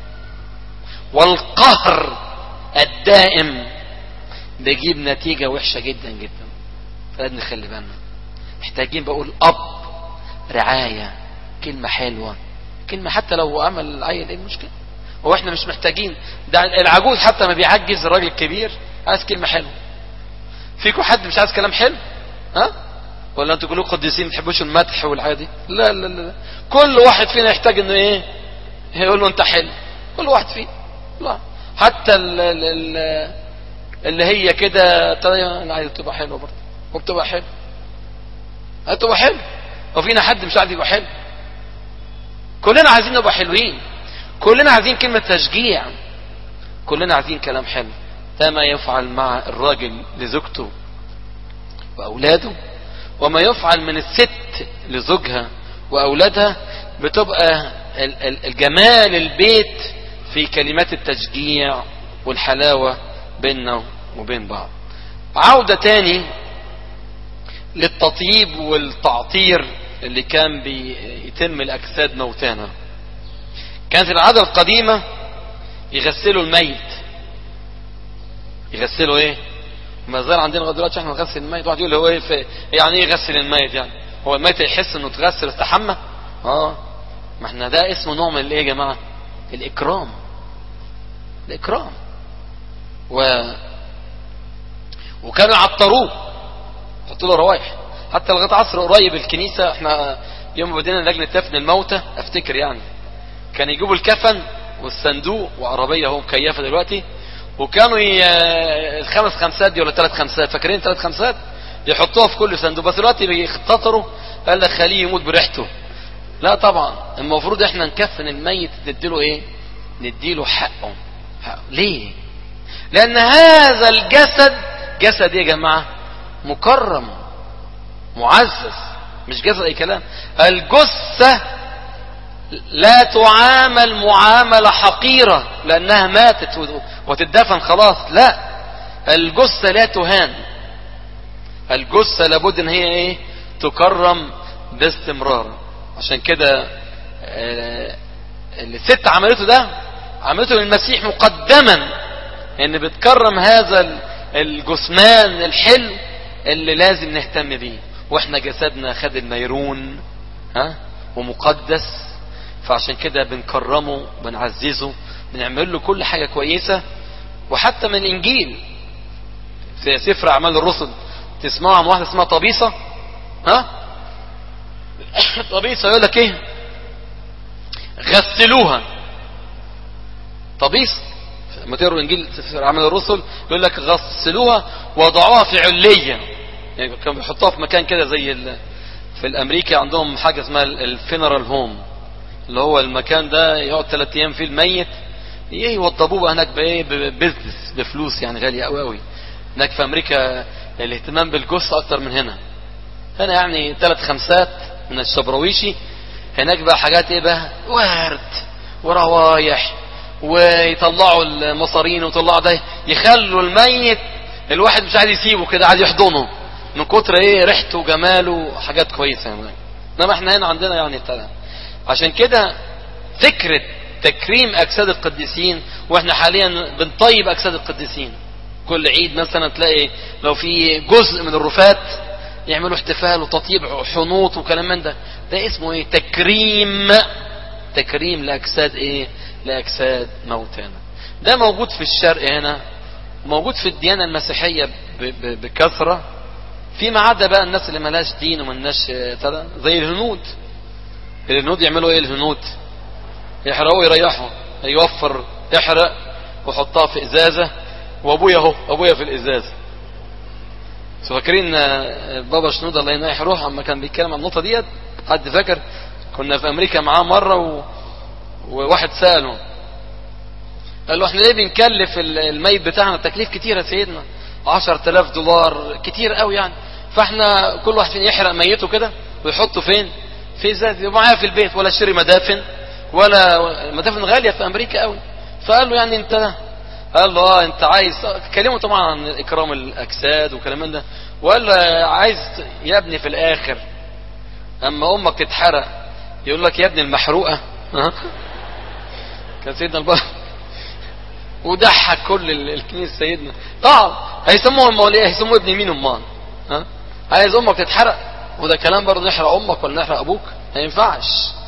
والقهر الدائم بيجيب نتيجة وحشة جدا جدا. فلازم نخلي بالنا، محتاجين بقول اب رعاية، كلمة حلوة، كلمة حتى لو عمل عيل ايه المشكلة؟ هو احنا مش محتاجين ده؟ العجوز حتى ما بيعجز الراجل الكبير عايز كلمة حلوة. فيكم حد مش عايز كلام حلو؟ ها؟ ولا انتوا كلكم قديسين ما تحبوش المدح والعادي؟ لا لا لا، كل واحد فينا يحتاج انه ايه؟ يقول له انت حلو. كل واحد فينا، لا حتى ال ال اللي هي كده عايزه تبقى حلوه برضه، وبتبقى حلو، هتبقى حلو. وفينا حد مش عايز يبقى حلو؟ كلنا عايزين نبقى حلوين، كلنا عايزين كلمة تشجيع، كلنا عايزين كلام حلو. ده ما يفعل مع الراجل لزوجته وأولاده، وما يفعل من الست لزوجها وأولادها. بتبقى الجمال البيت في كلمات التشجيع والحلاوة بيننا وبين بعض. عودة تاني للتطيب والتعطير اللي كان بيتم الأجساد موتانا. كانت العادة القديمة يغسلوا الميت. يغسلوا ايه؟ ما زال عندنا لغايه دلوقتي احنا نغسل الميت. واحد يقول هو ايه في يعني ايه يغسل الميت؟ يعني هو الميت يحس انه اتغسل استحمى؟ اه ما احنا ده اسمه نوع من الايه يا جماعه؟ الاكرام. الاكرام. و وكانوا يعطروه، يحطوا له روايح حتى لغايه عصر قريب. الكنيسه احنا يوم ما بدينا لجنه دفن الموتى افتكر يعني كان يجيبوا الكفن والصندوق وعربيه اهو مكيفه دلوقتي، وكانوا ي... الخمس خمسات دي ولا ثلاث خمسات، فاكرين ثلاث خمسات يحطوها في كل صندوق. بس دلوقتي بيختصروا، قال لك خليه يموت بريحته. لا طبعا المفروض احنا نكفن الميت نديله ايه؟ نديله حقه. حقه ليه؟ لان هذا الجسد جسد ايه يا جماعه؟ مكرم معزز، مش جسد اي كلام. الجثه لا تعامل معامله حقيره لانها ماتت وتدفن خلاص، لا، الجثه لا تهان. الجثه لابد ان هي ايه؟ تكرم باستمرار. عشان كده اللي الست عملته ده عملته للمسيح مقدما، ان بتكرم هذا الجثمان الحلو اللي لازم نهتم بيه. واحنا جسدنا خد الميرون ها ومقدس، فعشان كده بنكرمه بنعززه بنعمل له كل حاجة كويسة. وحتى من الانجيل في سفر اعمال الرسل تسمعوا عن واحدة اسمها طبيصة. ها طبيصة يقول لك ايه؟ غسلوها. طبيصة لما تقروا الانجيل في اعمال الرسل يقول لك غسلوها وضعوها في علية، يعني كانوا بيحطوها في مكان كده زي في الامريكا عندهم حاجة اسمها الفينرال هوم، اللي هو المكان ده يقعد ثلاث ايام فيه الميت، ايه يوضبوه بقى هناك بايه؟ ببزنس بفلوس يعني غالية قوي قوي. هناك في امريكا الاهتمام بالجثة اكتر من هنا. هنا يعني ثلاث خمسات من الشبراويشي، هناك بقى حاجات ايه بقى؟ ورد وروايح، ويطلعوا المصارين ويطلعوا ده، يخلوا الميت الواحد مش عايز يسيبه كده، عايز يحضنه من كتر ايه ريحته وجماله، حاجات كويسه يعني. انما احنا هنا عندنا يعني ابتدى. عشان كده فكره تكريم اجساد القديسين، واحنا حاليا بنطيب اجساد القديسين. كل عيد مثلا تلاقي لو في جزء من الرفات يعملوا احتفال وتطيب حنوط وكلام من ده. ده اسمه ايه؟ تكريم. تكريم لاجساد ايه؟ لاجساد موتانا. ده موجود في الشرق هنا، موجود في الديانة المسيحية بكثرة، فيما عدا بقى الناس اللي ملاش دين ومناش زي الهنود. الهنود يعملوا ايه؟ الهنود يحرقوا يريحوا، يوفر يحرق وحطها في ازازة، وابويا اهو ابويا في الازازة. فاكرين بابا شنودة الله يناح روح اما كان بيتكلم عن النقطة ديت؟ حد فاكر؟ كنا في امريكا معاه مرة و... وواحد سأله قال له احنا ليه بنكلف الميت بتاعنا تكليف كتير يا سيدنا؟ عشر تلاف دولار كتير قوي يعني. فاحنا كل واحد فينا يحرق ميته كده ويحطه فين؟ في ازاز يبقى معايا في البيت، ولا اشتري مدافن، ولا مدافن غالية في امريكا قوي. فقال له يعني انت، قال له اه انت عايز، كلمه طبعا عن اكرام الاجساد وكلام من ده، وقال له عايز يا ابني في الاخر اما امك تتحرق يقول لك يا ابني المحروقه. كان سيدنا البابا وضحك كل الكنيسه. سيدنا طبعا هيسموه المولى، هيسموه ابن مين امال؟ ها عايز امك تتحرق؟ وده كلام برضه، نحرق امك ولا نحرق ابوك؟ ما ينفعش.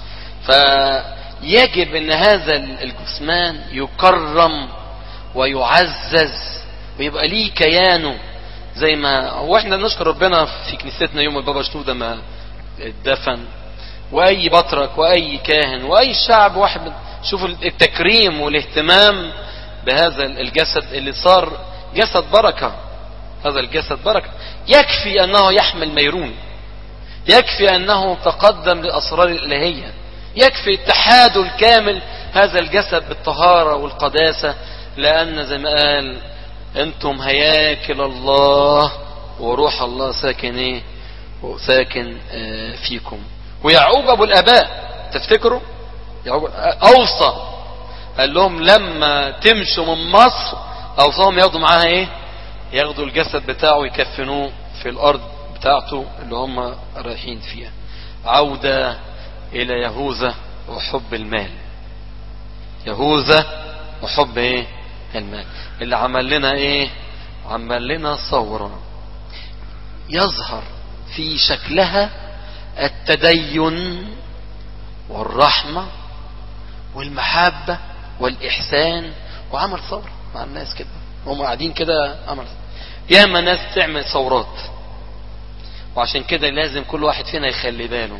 فيجب ان هذا الجثمان يكرم ويعزز ويبقى ليه كيانه، زي ما هو احنا نشكر ربنا في كنيستنا يوم البابا شنودة ما اتدفن، واي بطرك واي كاهن واي شعب واحد. شوف التكريم والاهتمام بهذا الجسد اللي صار جسد بركة. هذا الجسد بركة، يكفي انه يحمل ميرون، يكفي انه تقدم للاسرار الالهية، يكفي اتحاده الكامل هذا الجسد بالطهارة والقداسة. لأن زي ما قال أنتم هياكل الله وروح الله ساكن إيه؟ ساكن فيكم. ويعقوب أبو الآباء تفتكروا؟ يعقوب أوصى، قال لهم لما تمشوا من مصر أوصاهم ياخدوا معاها إيه؟ ياخدوا الجسد بتاعه يكفنوه في الأرض بتاعته اللي هم رايحين فيها. عودة إلى يهوذا وحب المال. يهوذا وحب إيه؟ المال اللي عمل لنا ايه؟ عمل لنا ثورة يظهر في شكلها التدين والرحمة والمحبة والإحسان وعمل ثورة مع الناس كده. هم قاعدين كده عمل ياما ناس تعمل ثورات. وعشان كده لازم كل واحد فينا يخلي باله.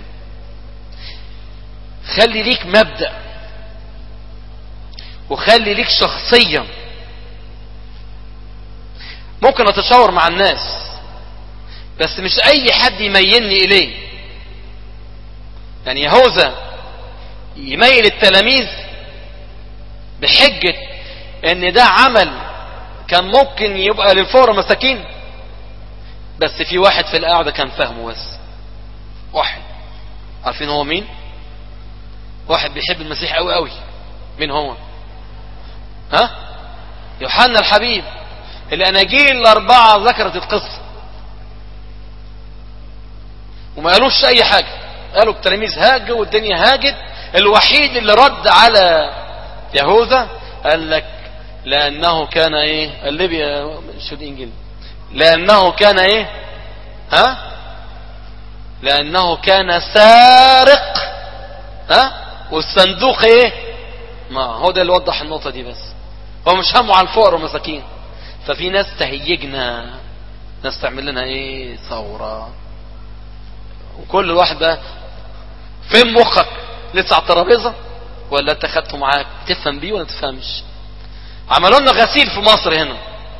خلي ليك مبدأ وخلي ليك شخصية. ممكن اتشاور مع الناس بس مش اي حد يميلني اليه. يعني يهوذا يميل التلاميذ بحجة ان ده عمل كان ممكن يبقى للفقراء مساكين، بس في واحد في القاعدة كان فاهمه. بس واحد. عارفين هو مين؟ واحد بيحب المسيح قوي قوي. مين هو؟ ها؟ يوحنا الحبيب. الاناجيل الاربعة ذكرت القصة وما قالوش اي حاجة. قالوا التلاميذ هاجوا والدنيا هاجت. الوحيد اللي رد على يهوذا قال لك لانه كان ايه الليبيا شو الانجيل لانه كان ايه ها لانه كان سارق. ها؟ والصندوق ايه؟ ما هو ده اللي وضح النقطة دي. بس هو مش همه على الفقراء والمساكين. ففي ناس تهيجنا، ناس تعمل لنا ايه ثورة. وكل واحد بقى فين مخك؟ لسه على الترابيزة ولا انت خدته معاك تفهم بيه ولا تفهمش؟ عملوا لنا غسيل في مصر هنا،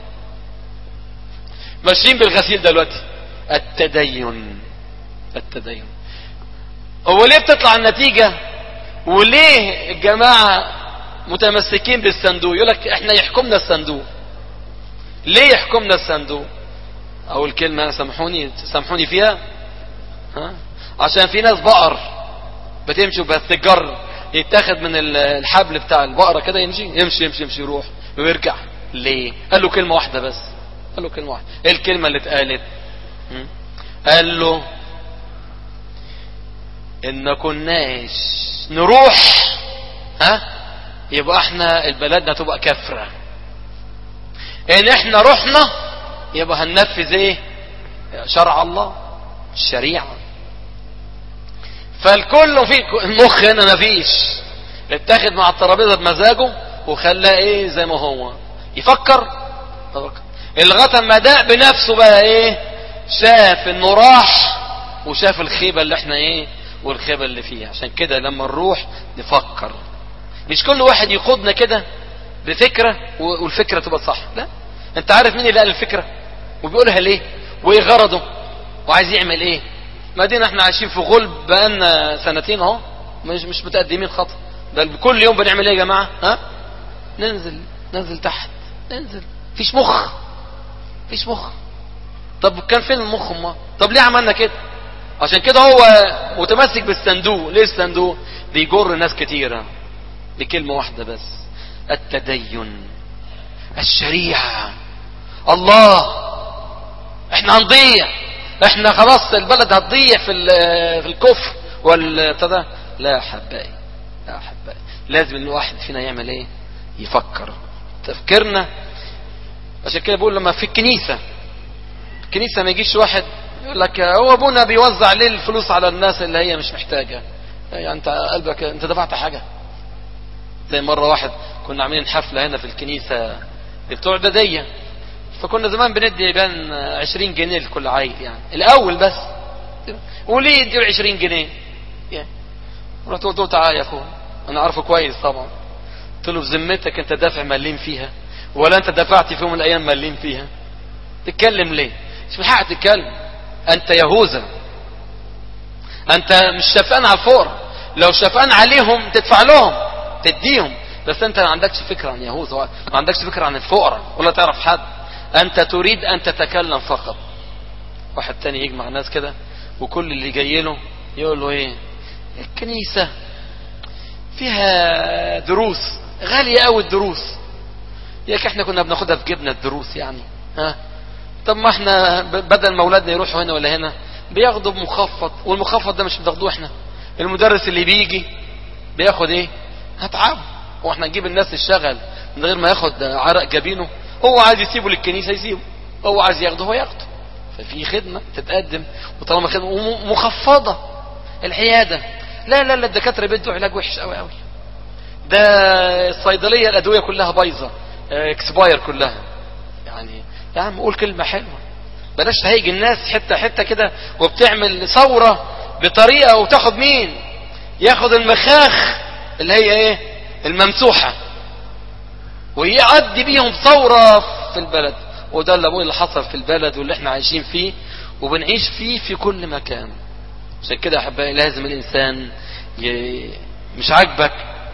ماشيين بالغسيل دلوقتي. التدين التدين هو ليه بتطلع النتيجة؟ وليه الجماعة متمسكين بالصندوق؟ يقول لك احنا يحكمنا الصندوق. ليه يحكمنا الصندوق؟ اول كلمة سامحوني سامحوني فيها، ها؟ عشان في ناس بقر بتمشي وبتتجر، يتاخد من الحبل بتاع البقرة كده يمشي يمشي يمشي يمشي يروح ويرجع. ليه؟ قال له كلمة واحدة بس. قال له كلمة واحدة. ايه الكلمة اللي اتقالت؟ قال له ان كناش نروح ها يبقى احنا البلد هتبقى كفرة. ان احنا رحنا يبقى هننفذ ايه؟ شرع الله، الشريعة. فالكل في المخ هنا مفيش، اتاخد مع الترابيزة بمزاجه وخلاه ايه زي ما هو يفكر. الغتا ما ده بنفسه بقى ايه؟ شاف انه راح وشاف الخيبة اللي احنا ايه والخيبة اللي فيها. عشان كده لما نروح نفكر، مش كل واحد يخدنا كده بفكرة والفكرة تبقى صح. لا، انت عارف مين اللي قال الفكرة وبيقولها ليه وايه غرضه وعايز يعمل ايه. ما دينا احنا عايشين في غلب بقالنا سنتين اهو، مش مش متقدمين خطوة. بل كل يوم بنعمل ايه يا جماعة؟ ها؟ ننزل ننزل تحت ننزل. فيش مخ فيش مخ. طب كان فين المخ ما؟ طب ليه عملنا كده؟ عشان كده هو متمسك بالصندوق. ليه الصندوق؟ بيجر ناس كتيرة بكلمة واحدة بس: التدين، الشريعة، الله. احنا هنضيع، احنا خلاص البلد هتضيع في في الكفر والتدا. لا يا حبائي، لا يا حبائي، لازم الواحد فينا يعمل ايه؟ يفكر تفكيرنا. عشان كده بقول لما في الكنيسة الكنيسة ما يجيش واحد يقول لك هو ابونا بيوزع ليه الفلوس على الناس اللي هي مش محتاجة. يعني انت قلبك انت دفعت حاجة؟ زي مرة واحد كنا عاملين حفلة هنا في الكنيسة بتوع ددية، فكنا زمان بندي يبان عشرين جنيه لكل عيل يعني الاول بس. وليه يديله عشرين جنيه؟ يعني رحت قلت له تعالى يا اخو، انا عارفه كويس طبعا. قلت له بذمتك انت دافع مليم فيها ولا انت دفعت في يوم من الايام مليم فيها؟ تتكلم ليه؟ مش من حقك تتكلم. انت يهوذا، انت مش شافقان على الفقراء. لو شافقان عليهم تدفع لهم تديهم، بس انت ما عندكش فكرة عن يهوذا، ما عندكش فكرة عن الفقراء ولا تعرف حد. انت تريد ان تتكلم فقط. واحد تاني يجمع ناس كده وكل اللي جاي له يقول له ايه؟ الكنيسة فيها دروس غالية قوي الدروس. ياك احنا كنا بناخدها في جبنا الدروس يعني. ها؟ طب ما احنا بدل ما اولادنا يروحوا هنا ولا هنا بياخدوا بمخفض، والمخفض ده مش بناخدوه احنا. المدرس اللي بيجي بياخد ايه؟ هتعب. واحنا نجيب الناس الشغل من غير ما ياخد عرق جبينه؟ هو عايز يسيبه للكنيسة يسيبه، هو عايز ياخده هو ياخده. ففي خدمة تتقدم، وطالما خدمة مخفضة العيادة، لا لا لا الدكاترة بيدوا علاج وحش قوي قوي، ده الصيدلية الأدوية كلها بايظة اكسباير كلها. يعني يا عم قول كلمة حلوة، بلاش تهيج الناس حتة حتة كده وبتعمل ثورة بطريقة وتاخد مين؟ ياخد المخاخ اللي هي ايه الممسوحة ويعدي بيهم ثورة في البلد. وده اللي ابوي اللي حصل في البلد واللي احنا عايشين فيه وبنعيش فيه في كل مكان. عشان كده احبائي لازم الانسان ي... مش عاجبك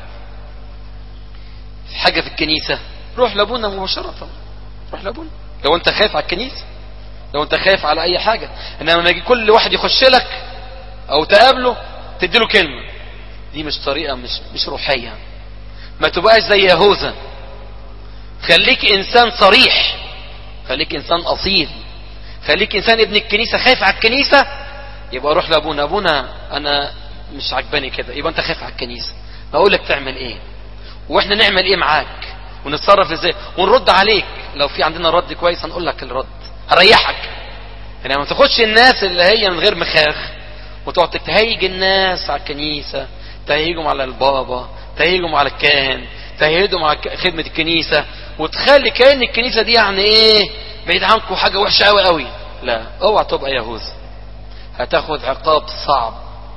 حاجة في الكنيسة روح لابونا مباشرة، روح لابونا لو انت خايف على الكنيسة، لو انت خايف على اي حاجة. انما لما يجي كل واحد يخش لك او تقابله تديله كلمة، دي مش طريقة، مش مش روحية. ما تبقاش زي يهوذا، خليك انسان صريح، خليك انسان اصيل، خليك انسان ابن الكنيسة خايف على الكنيسة. يبقى روح لابونا، ابونا انا مش عجباني كده، يبقى انت خايف على الكنيسة، اقول لك تعمل ايه واحنا نعمل ايه معاك ونتصرف ازاي ونرد عليك. لو في عندنا رد كويس هنقول لك الرد، هريحك. يعني ما تاخدش الناس اللي هي من غير مخاخ وتقعد تهيج الناس على الكنيسة، تهيجهم على البابا، تهيجهم على الكاهن، تهيجهم على خدمة الكنيسة، وتخلي كأن الكنيسة دي يعني ايه بعيد عنكم حاجة وحشة قوي قوي. لا، اوعى تبقى يهوذا، هتاخد عقاب صعب،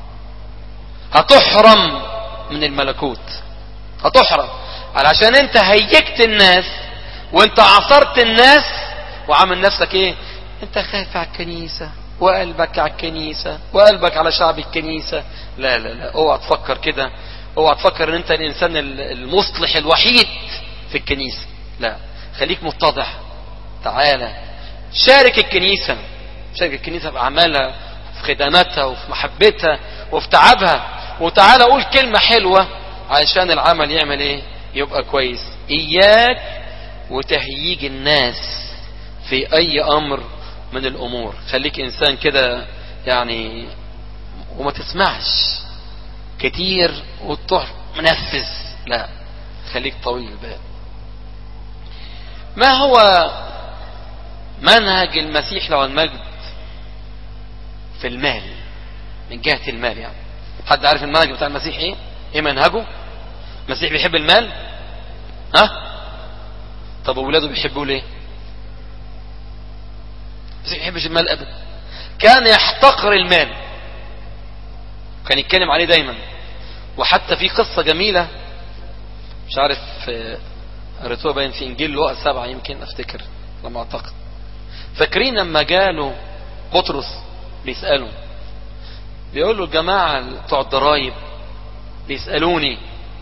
هتحرم من الملكوت، هتحرم علشان انت هيجت الناس وانت عصرت الناس وعامل نفسك ايه انت خايف على الكنيسة وقلبك على الكنيسة وقلبك على شعب الكنيسة. لا لا لا، اوعى تفكر كده، اوعى تفكر ان انت الانسان المصلح الوحيد في الكنيسة. لا، خليك متضع، تعالى شارك الكنيسة، شارك الكنيسة بأعمالها، في خدماتها وفي محبتها وفي تعبها، وتعالى قول كلمة حلوة علشان العمل يعمل ايه يبقى كويس. اياك وتهييج الناس في اي امر من الامور، خليك انسان كده يعني وما تسمعش كتير وتروح منفذ، لا خليك طويل البال. ما هو منهج المسيح له المجد في المال من جهة المال؟ يعني حد عارف المنهج بتاع المسيح ايه؟ ايه منهجه؟ المسيح بيحب المال؟ ها؟ طب اولاده بيحبوه ليه؟ المسيح ما بيحبش المال ابدا، كان يحتقر المال، كان يتكلم عليه دايما. وحتى في قصة جميلة مش عارف قريتوها باين في انجيل لوقا سبعة يمكن افتكر لما اعتقد. فاكرين لما جاله بطرس بيسأله، بيقول له الجماعة بتوع الضرايب بيسألوني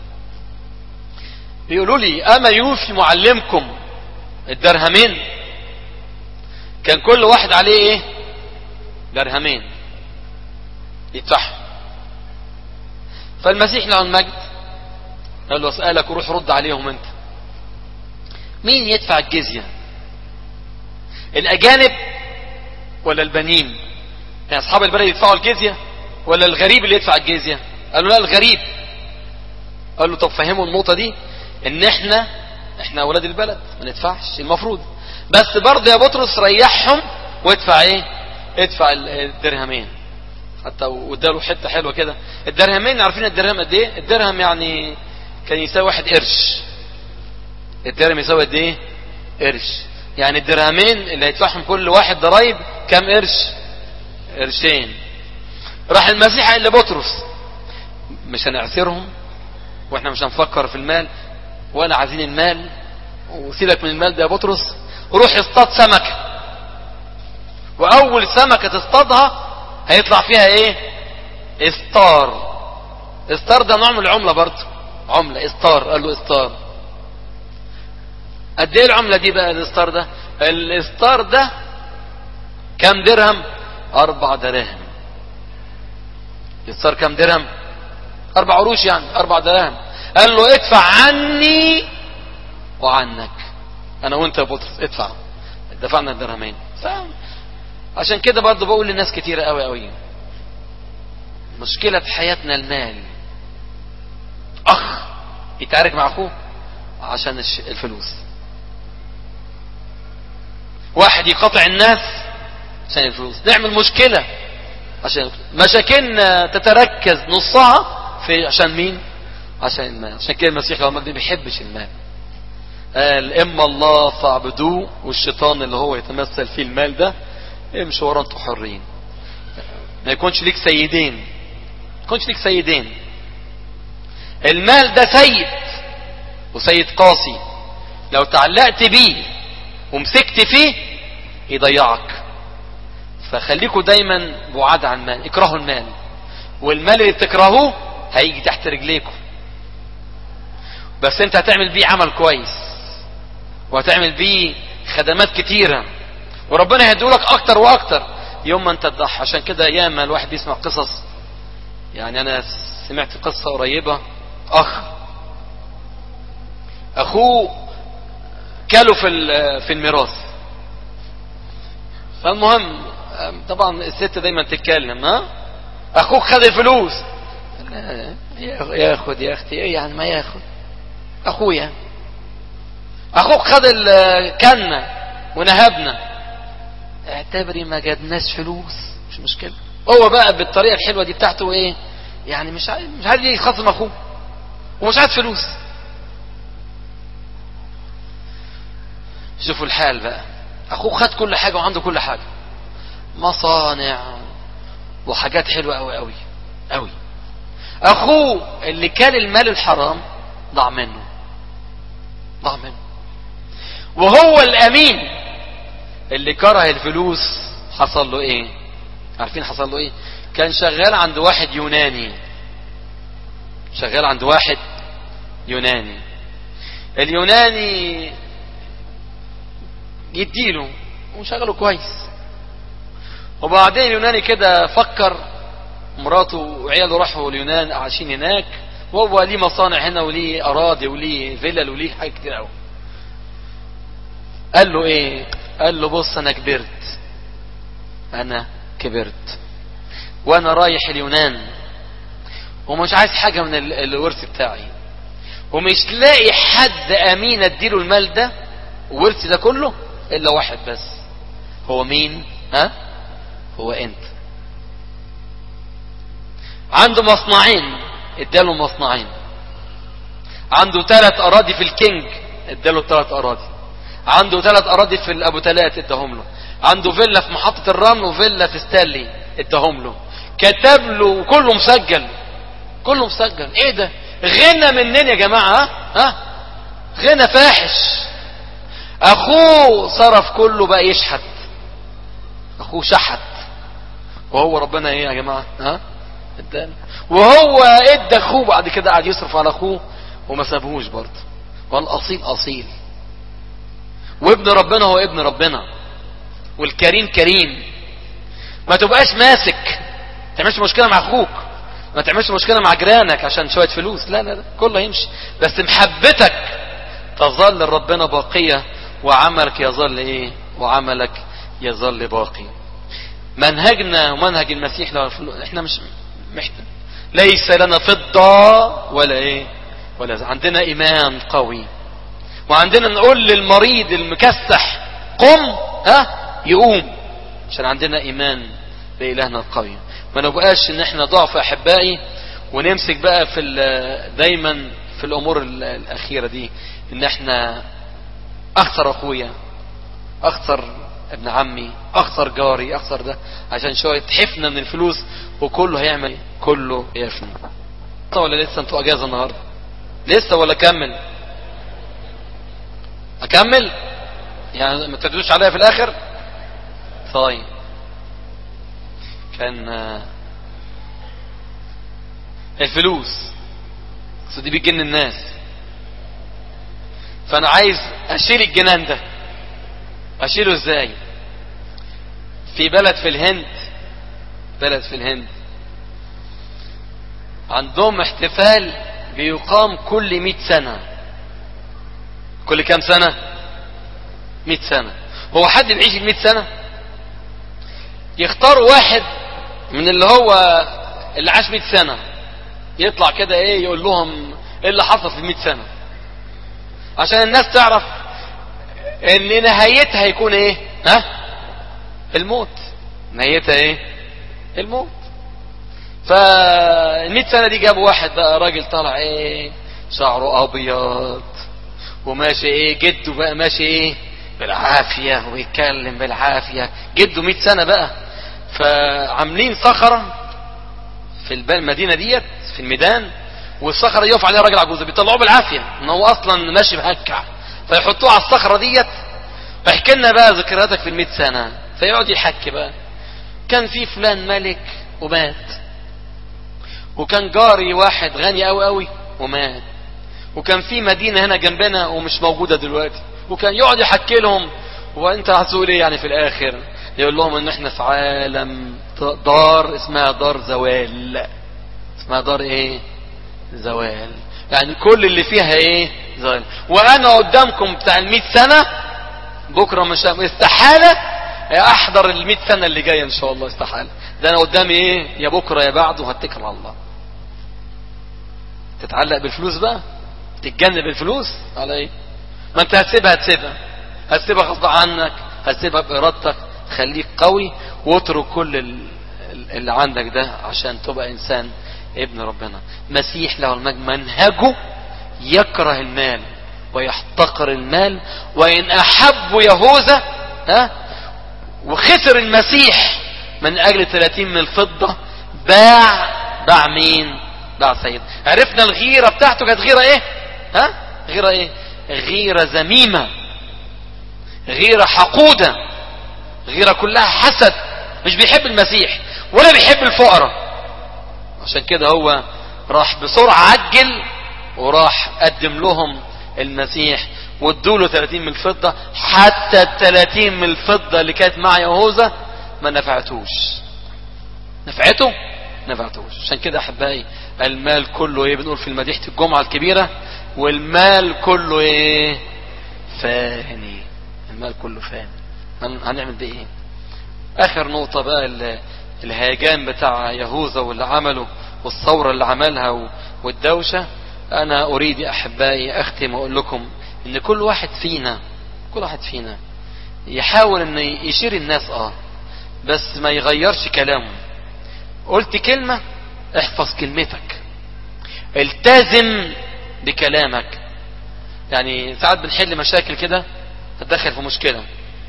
بيقولوا لي اما يوفي معلمكم الدرهمين؟ كان كل واحد عليه ايه؟ درهمين يدفعهم. فالمسيح له المجد قال له اسألك وروح رد عليهم انت، مين يدفع الجزية؟ الاجانب ولا البنين؟ يعني اصحاب البلد يدفعوا الجزية ولا الغريب اللي يدفع الجزية؟ قال له لا الغريب. قال له طب فهموا النقطة دي ان احنا احنا اولاد البلد ما ندفعش المفروض، بس برضه يا بطرس ريحهم وادفع ايه؟ ادفع الدرهمين. حتى واداله حته حلوه كده. الدرهمين عارفين الدرهم قد ايه؟ الدرهم يعني كان يساوي واحد قرش. الدرهم يساوي قد ايه؟ قرش. يعني الدرهمين اللي هيدفعهم كل واحد ضرايب كام قرش؟ قرشين. راح المسيح قال لبطرس مش هنعسرهم واحنا مش هنفكر في المال ولا عايزين المال، وسيبك من المال ده يا بطرس، روح اصطاد سمكة، واول سمكة تصطادها هيطلع فيها ايه؟ استار. استار ده نوع من العملة برضه، عملة استار. قال له استار. قد ايه العملة دي بقى الاستار ده؟ الاستار ده كام درهم؟ اربع دراهم. الاستار كام درهم؟ اربع قروش، يعني اربع دراهم. قال له ادفع عني وعنك، انا وانت يا بطرس ادفع. دفعنا الدرهمين. عشان كده برضه بقول للناس كتيرة قوي قوي مشكلة في حياتنا المال. اخ يتعارك مع اخوه عشان الفلوس، واحد يقاطع الناس عشان الفلوس، نعمل مشكلة عشان مشاكلنا تتركز نصها في عشان مين؟ عشان المال. عشان كده المسيح لو ما بيحبش المال قال اما الله فاعبدوه، والشيطان اللي هو يتمثل فيه المال ده امشوا ورا انتوا حرين. ما يكونش ليك سيدين، ما يكونش ليك سيدين. المال ده سيد، وسيد قاسي، لو تعلقت بيه ومسكت فيه يضيعك. فخليكوا دايما بعاد عن المال، اكرهوا المال، والمال اللي بتكرهوه هيجي تحت رجليكم، بس انت هتعمل بيه عمل كويس وهتعمل بيه خدمات كتيرة وربنا هيدولك اكتر واكتر يوم ما انت تضحي. عشان كده ياما الواحد بيسمع قصص. يعني انا سمعت قصة قريبة، اخ اخوه كلوا في في الميراث. فالمهم طبعا الست دايما تتكلم، ها اخوك خد الفلوس، ياخد يا اختي ايه يعني ما ياخد اخويا، اخوك خد الكنة ونهبنا، اعتبري ما جبناش فلوس مش مشكلة. هو بقى بالطريقة الحلوة دي بتاعته ايه يعني مش عايز مش عايز يخصم اخوه ومش عايز فلوس. شوفوا الحال بقى، اخوه خد كل حاجة وعنده كل حاجة، مصانع وحاجات حلوة قوي قوي قوي. اخوه اللي كان المال الحرام ضاع منه ضاع منه وهو الامين اللي كره الفلوس حصل له ايه؟ عارفين حصل له ايه؟ كان شغال عند واحد يوناني، شغال عند واحد يوناني. اليوناني يديله وشغله كويس، وبعدين اليوناني كده فكر، مراته وعياله راحوا اليونان عايشين هناك، وهو ليه مصانع هنا وليه اراضي وليه فيلل وليه حاجات كتير قوي. قال له ايه؟ قال له بص انا كبرت، انا كبرت وانا رايح اليونان ومش عايز حاجة من الورث بتاعي، ومش لاقي حد امين اديله المال ده والورث ده كله الا واحد بس. هو مين؟ ها؟ هو انت. عنده مصنعين اداله مصنعين، عنده ثلاث اراضي في الكينج اداله ثلاث اراضي، عنده ثلاث اراضي في الابو تلات اداهم له، عنده فيلا في محطة الرمل وفيلا في ستانلي اداهم له، كتب له كله مسجل كله مسجل. ايه ده؟ غنى منين يا جماعة؟ ها غنى فاحش. اخوه صرف كله بقى يشحت، اخوه شحت، وهو ربنا ايه يا جماعة؟ ها ادانا، وهو ادى اخوه بعد كده قعد يصرف على اخوه وما سابهوش برضه. والاصيل اصيل، وابن ربنا هو ابن ربنا، والكريم كريم. ما تبقاش ماسك، ما تعملش مشكلة مع اخوك، ما تعملش مشكلة مع جيرانك عشان شوية فلوس، لا لا لا كله يمشي، بس محبتك تظل ربنا باقية، وعملك يظل ايه؟ وعملك يظل باقي. منهجنا ومنهج المسيح لا احنا مش محتاج، ليس لنا فضة ولا ايه ولا، عندنا ايمان قوي، وعندنا نقول للمريض المكسح قم ها يقوم، عشان عندنا ايمان بإلهنا القوي. ما نبقاش ان احنا ضعف احبائي ونمسك بقى في دايما في الامور الاخيرة دي، ان احنا اخسر اخويا، اخسر ابن عمي، اخسر جاري، اخسر ده عشان شوية حفنة من الفلوس، وكله هيعمل كله يفنى. ولا لسه انتوا اجازة النهاردة؟ لسه ولا كمل؟ اكمل يعني ما تردوش عليا في الاخر. طيب كان الفلوس دي بتجن الناس، فانا عايز اشيل الجنان ده. اشيله ازاي؟ في بلد في الهند، بلد في الهند عندهم احتفال بيقام كل مئة سنة. كل كام سنة؟ مئة سنة. هو حد بيعيش المئة سنة؟ يختاروا واحد من اللي هو اللي عاش مئة سنة يطلع كده ايه يقول لهم ايه اللي حصل في مئة سنة، عشان الناس تعرف ان نهايتها هيكون ايه؟ ها الموت. نهايتها ايه؟ الموت. فالمئة سنة دي جابوا واحد بقى راجل طالع ايه شعره ابيض وماشي ايه جده بقى ماشي ايه بالعافية ويتكلم بالعافية، جده مئة سنة بقى. فعاملين صخرة في المدينة ديت في الميدان، والصخرة يقف عليها راجل عجوز بيطلعوه بالعافية ان هو اصلا ماشي مهكع، فيحطوه على الصخرة ديت. احكي لنا بقى ذكرياتك في المئة سنة. فيقعد يحكي بقى كان في فلان ملك ومات، وكان جاري واحد غني قوي قوي ومات، وكان في مدينة هنا جنبنا ومش موجودة دلوقتي. وكان يقعد يحكي لهم. وانت هتقول ايه يعني في الاخر؟ يقول لهم ان احنا في عالم دار اسمها دار زوال. اسمها دار ايه؟ زوال. يعني كل اللي فيها ايه؟ زوال. وانا قدامكم بتاع المئة سنة بكرة مش استحالة احضر المئة سنة اللي جاية ان شاء الله، استحالة. ده انا قدامي ايه؟ يا بكرة يا بعد، وهتكل على الله. تتعلق بالفلوس بقى، تتجنب الفلوس على ايه؟ ما انت هتسيبها هتسيبها هتسيبها غصب عنك، هتسيبها بارادتك. خليك قوي واترك كل اللي عندك ده عشان تبقى انسان ابن ربنا. مسيح له المجد منهجه يكره المال ويحتقر المال، وان احب يهوذا ها وخسر المسيح من اجل ثلاثين من الفضة باع باع مين؟ باع سيد. عرفنا الغيرة بتاعته كانت غيرة ايه؟ ها غيرة ايه؟ غيرة ذميمة، غيرة حقودة، غيرة كلها حسد. مش بيحب المسيح ولا بيحب الفقراء. عشان كده هو راح بسرعة عجل وراح قدم لهم المسيح وادوا له ثلاثين من الفضة. حتى ال ثلاثين من الفضة اللي كانت مع يهوذا ما نفعتوش. نفعته؟ نفعتوش. عشان كده احبائي المال كله ايه؟ بنقول في المديحة الجمعة الكبيرة والمال كله ايه؟ فاني. المال كله فاني. هنعمل بيه ايه؟ اخر نقطة بقى الهيجان بتاع يهوذا واللي عمله والثورة اللي عملها والدوشة. انا اريد يا احبائي اختم واقول لكم ان كل واحد فينا كل واحد فينا يحاول ان يشير الناس اه بس ما يغيرش كلامه. قلت كلمة احفظ كلمتك، التزم بكلامك. يعني ساعات بنحل مشاكل كده، تدخل في مشكلة.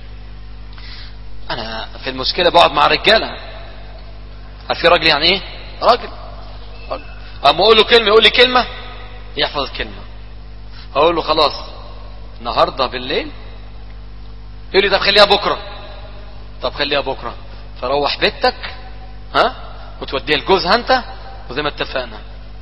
انا في المشكلة بقعد مع رجالة. عارفين راجل يعني ايه؟ راجل. اما اقول له كلمة يقول لي كلمة يحفظ كلمة. اقول له خلاص النهاردة بالليل، يقول لي طب خليها بكرة. طب خليها بكرة. فروح بيتك ها وتوديها لجوزها انت وزي ما اتفقنا.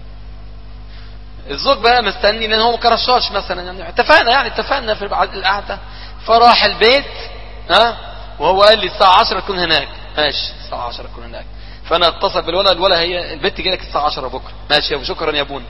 الزوج بقى مستني لان هو ما كرشاش مثلا، يعني اتفقنا يعني اتفقنا في القعده. فراح البيت ها وهو قال لي الساعه عشرة تكون هناك. ماشي الساعه عشرة تكون هناك. فانا اتصل بالولد، الولد هي البيت جاي لك الساعه عشرة بكره. ماشي وشكرا يا ابونا.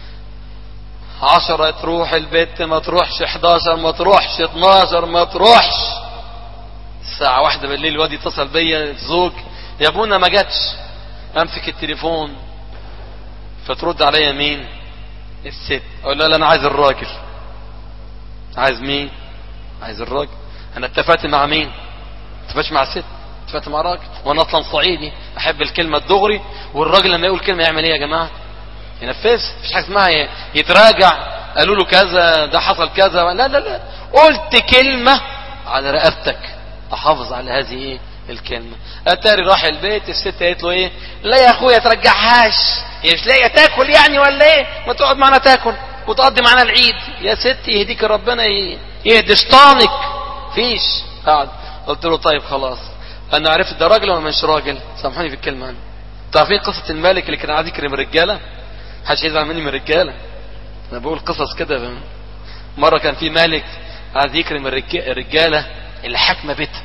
عشرة تروح البيت ما تروحش، احداشر ما تروحش، اتناشر ما تروحش. الساعه واحدة بالليل الواد يتصل بيا الزوج، يا ابونا ما جاتش. امسك التليفون فترد عليا مين؟ الست. اقول لا لا انا عايز الراجل. عايز مين؟ عايز الراجل. انا اتفقت مع مين؟ اتفقت مع الست، اتفقت مع راجل. وانا اصلا صعيدي احب الكلمه الدغري، والراجل لما يقول كلمه يعمل ايه يا جماعه؟ ينفذ. مفيش حاجه اسمها يتراجع. قالوا له كذا ده حصل كذا، لا لا لا. قلت كلمه على رقبتك احافظ على هذه ايه الكلمه. اتاري راح البيت الست قالت له ايه؟ لا يا اخويا ترجعهاش، هي مش لاقيه تاكل يعني ولا ايه؟ ما تقعد معنا تاكل وتقضي معنا العيد. يا ست يهديك ربنا يهدي شيطانك. فيش. قعد قلت له طيب خلاص انا عرفت ده راجل ولا مش راجل. سامحوني في الكلمه. انا تعرفين قصه الملك اللي كان عايز يكرم الرجاله؟ محدش يزعل مني من الرجاله، انا بقول قصص كده. مره كان في ملك عايز يكرم الرجاله اللي حاكمه بيته.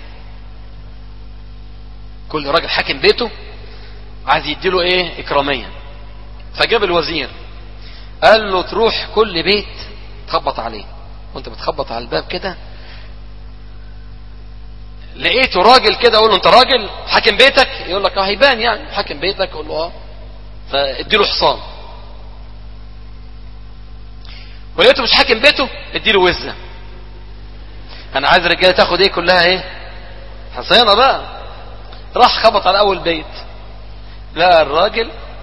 كل راجل حاكم بيته عايز يديله ايه اكراميا. فجاب الوزير قال له تروح كل بيت تخبط عليه، وانت بتخبط على الباب كده لقيته راجل كده اقول له انت راجل حاكم بيتك؟ يقول لك اه هيبان يعني حاكم بيتك. اقول له اه. فاديله حصان. ولقيته مش حاكم بيته اديله وزه. انا عايز الرجاله تاخد ايه كلها ايه حصانه بقى. راح خبط على اول بيت لقى الراجل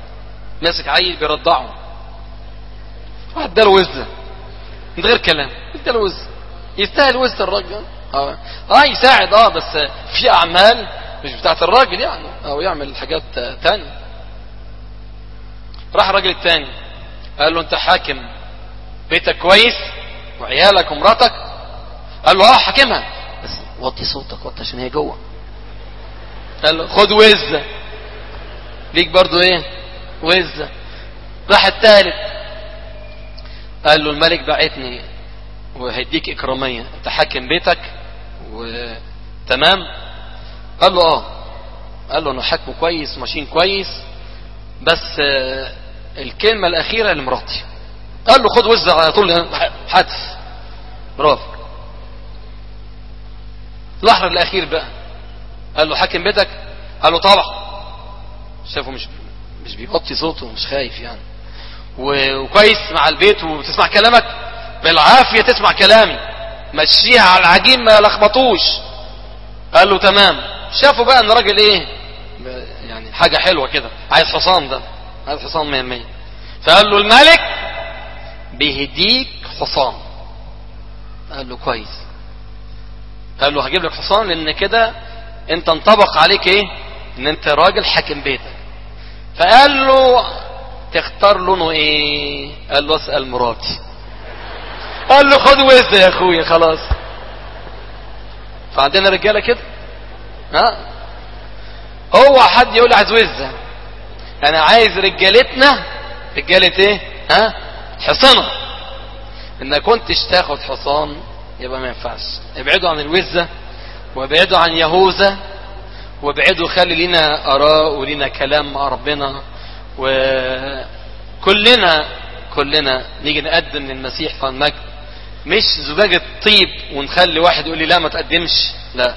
ماسك عيل بيرضعه، اداله وزة من غير كلام، اداله وزة. يستاهل وزة الراجل؟ اه اه يساعد، اه بس في اعمال مش بتاعت الراجل يعني، او يعمل حاجات تانية. راح الراجل التاني قال له انت حاكم بيتك كويس وعيالك ومراتك؟ قال له اه حاكمها، بس وطي صوتك وطي عشان هي جوه. قال له خد وزة ليك برضو ايه وزة. راح الثالث قال له الملك بعتني وهيديك اكرامية، انت حاكم بيتك وتمام؟ قال له اه. قال له انا حاكمه كويس ماشيين كويس، بس الكلمة الاخيرة لمراتي. قال له خد وزة على طول حدث. برافو. اللحظة الاخير بقى قال له حاكم بيتك؟ قال له طبعا. شافه مش مش بيغطي صوته، مش خايف يعني، وكويس مع البيت وتسمع كلامك بالعافية، تسمع كلامي مشيها على العجين ما لخبطوش. قال له تمام. شافوا بقى ان راجل ايه يعني حاجة حلوة كده، عايز حصان، ده عايز حصان مية مية. فقال له الملك بيهديك حصان. قال له كويس. قال له هجيب لك حصان لان كده انت انطبق عليك ايه ان انت راجل حاكم بيتك. فقال له تختار لونه ايه؟ قال له اسأل مراتي. قال له خد وزة يا اخويا خلاص. فعندنا رجالة كده، ها هو حد يقول عايز وزة، انا عايز رجالتنا رجالة ايه؟ ها حصنة. ان كنتش تاخد حصان يبقى ما ينفعش. ابعدوا عن الوزة وابعدوا عن يهوذا وابعدوا، خلي لنا اراء ولنا كلام مع ربنا، وكلنا كلنا نيجي نقدم للمسيح في المجد، مش زجاجة طيب ونخلي واحد يقول لي لا ما تقدمش. لا،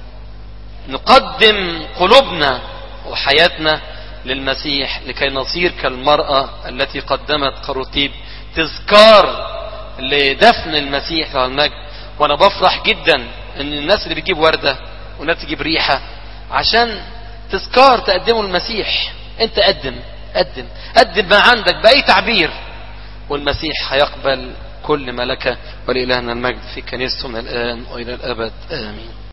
نقدم قلوبنا وحياتنا للمسيح لكي نصير كالمرأة التي قدمت قروطيب تذكار لدفن المسيح في المجد. وانا بفرح جدا ان الناس اللي بتجيب وردة والناس تجيب ريحة عشان تذكار تقدمه المسيح. انت قدم قدم قدم ما عندك بأي تعبير، والمسيح هيقبل كل ما لك. ولإلهنا المجد في كنيسته من الآن وإلى الأبد آمين.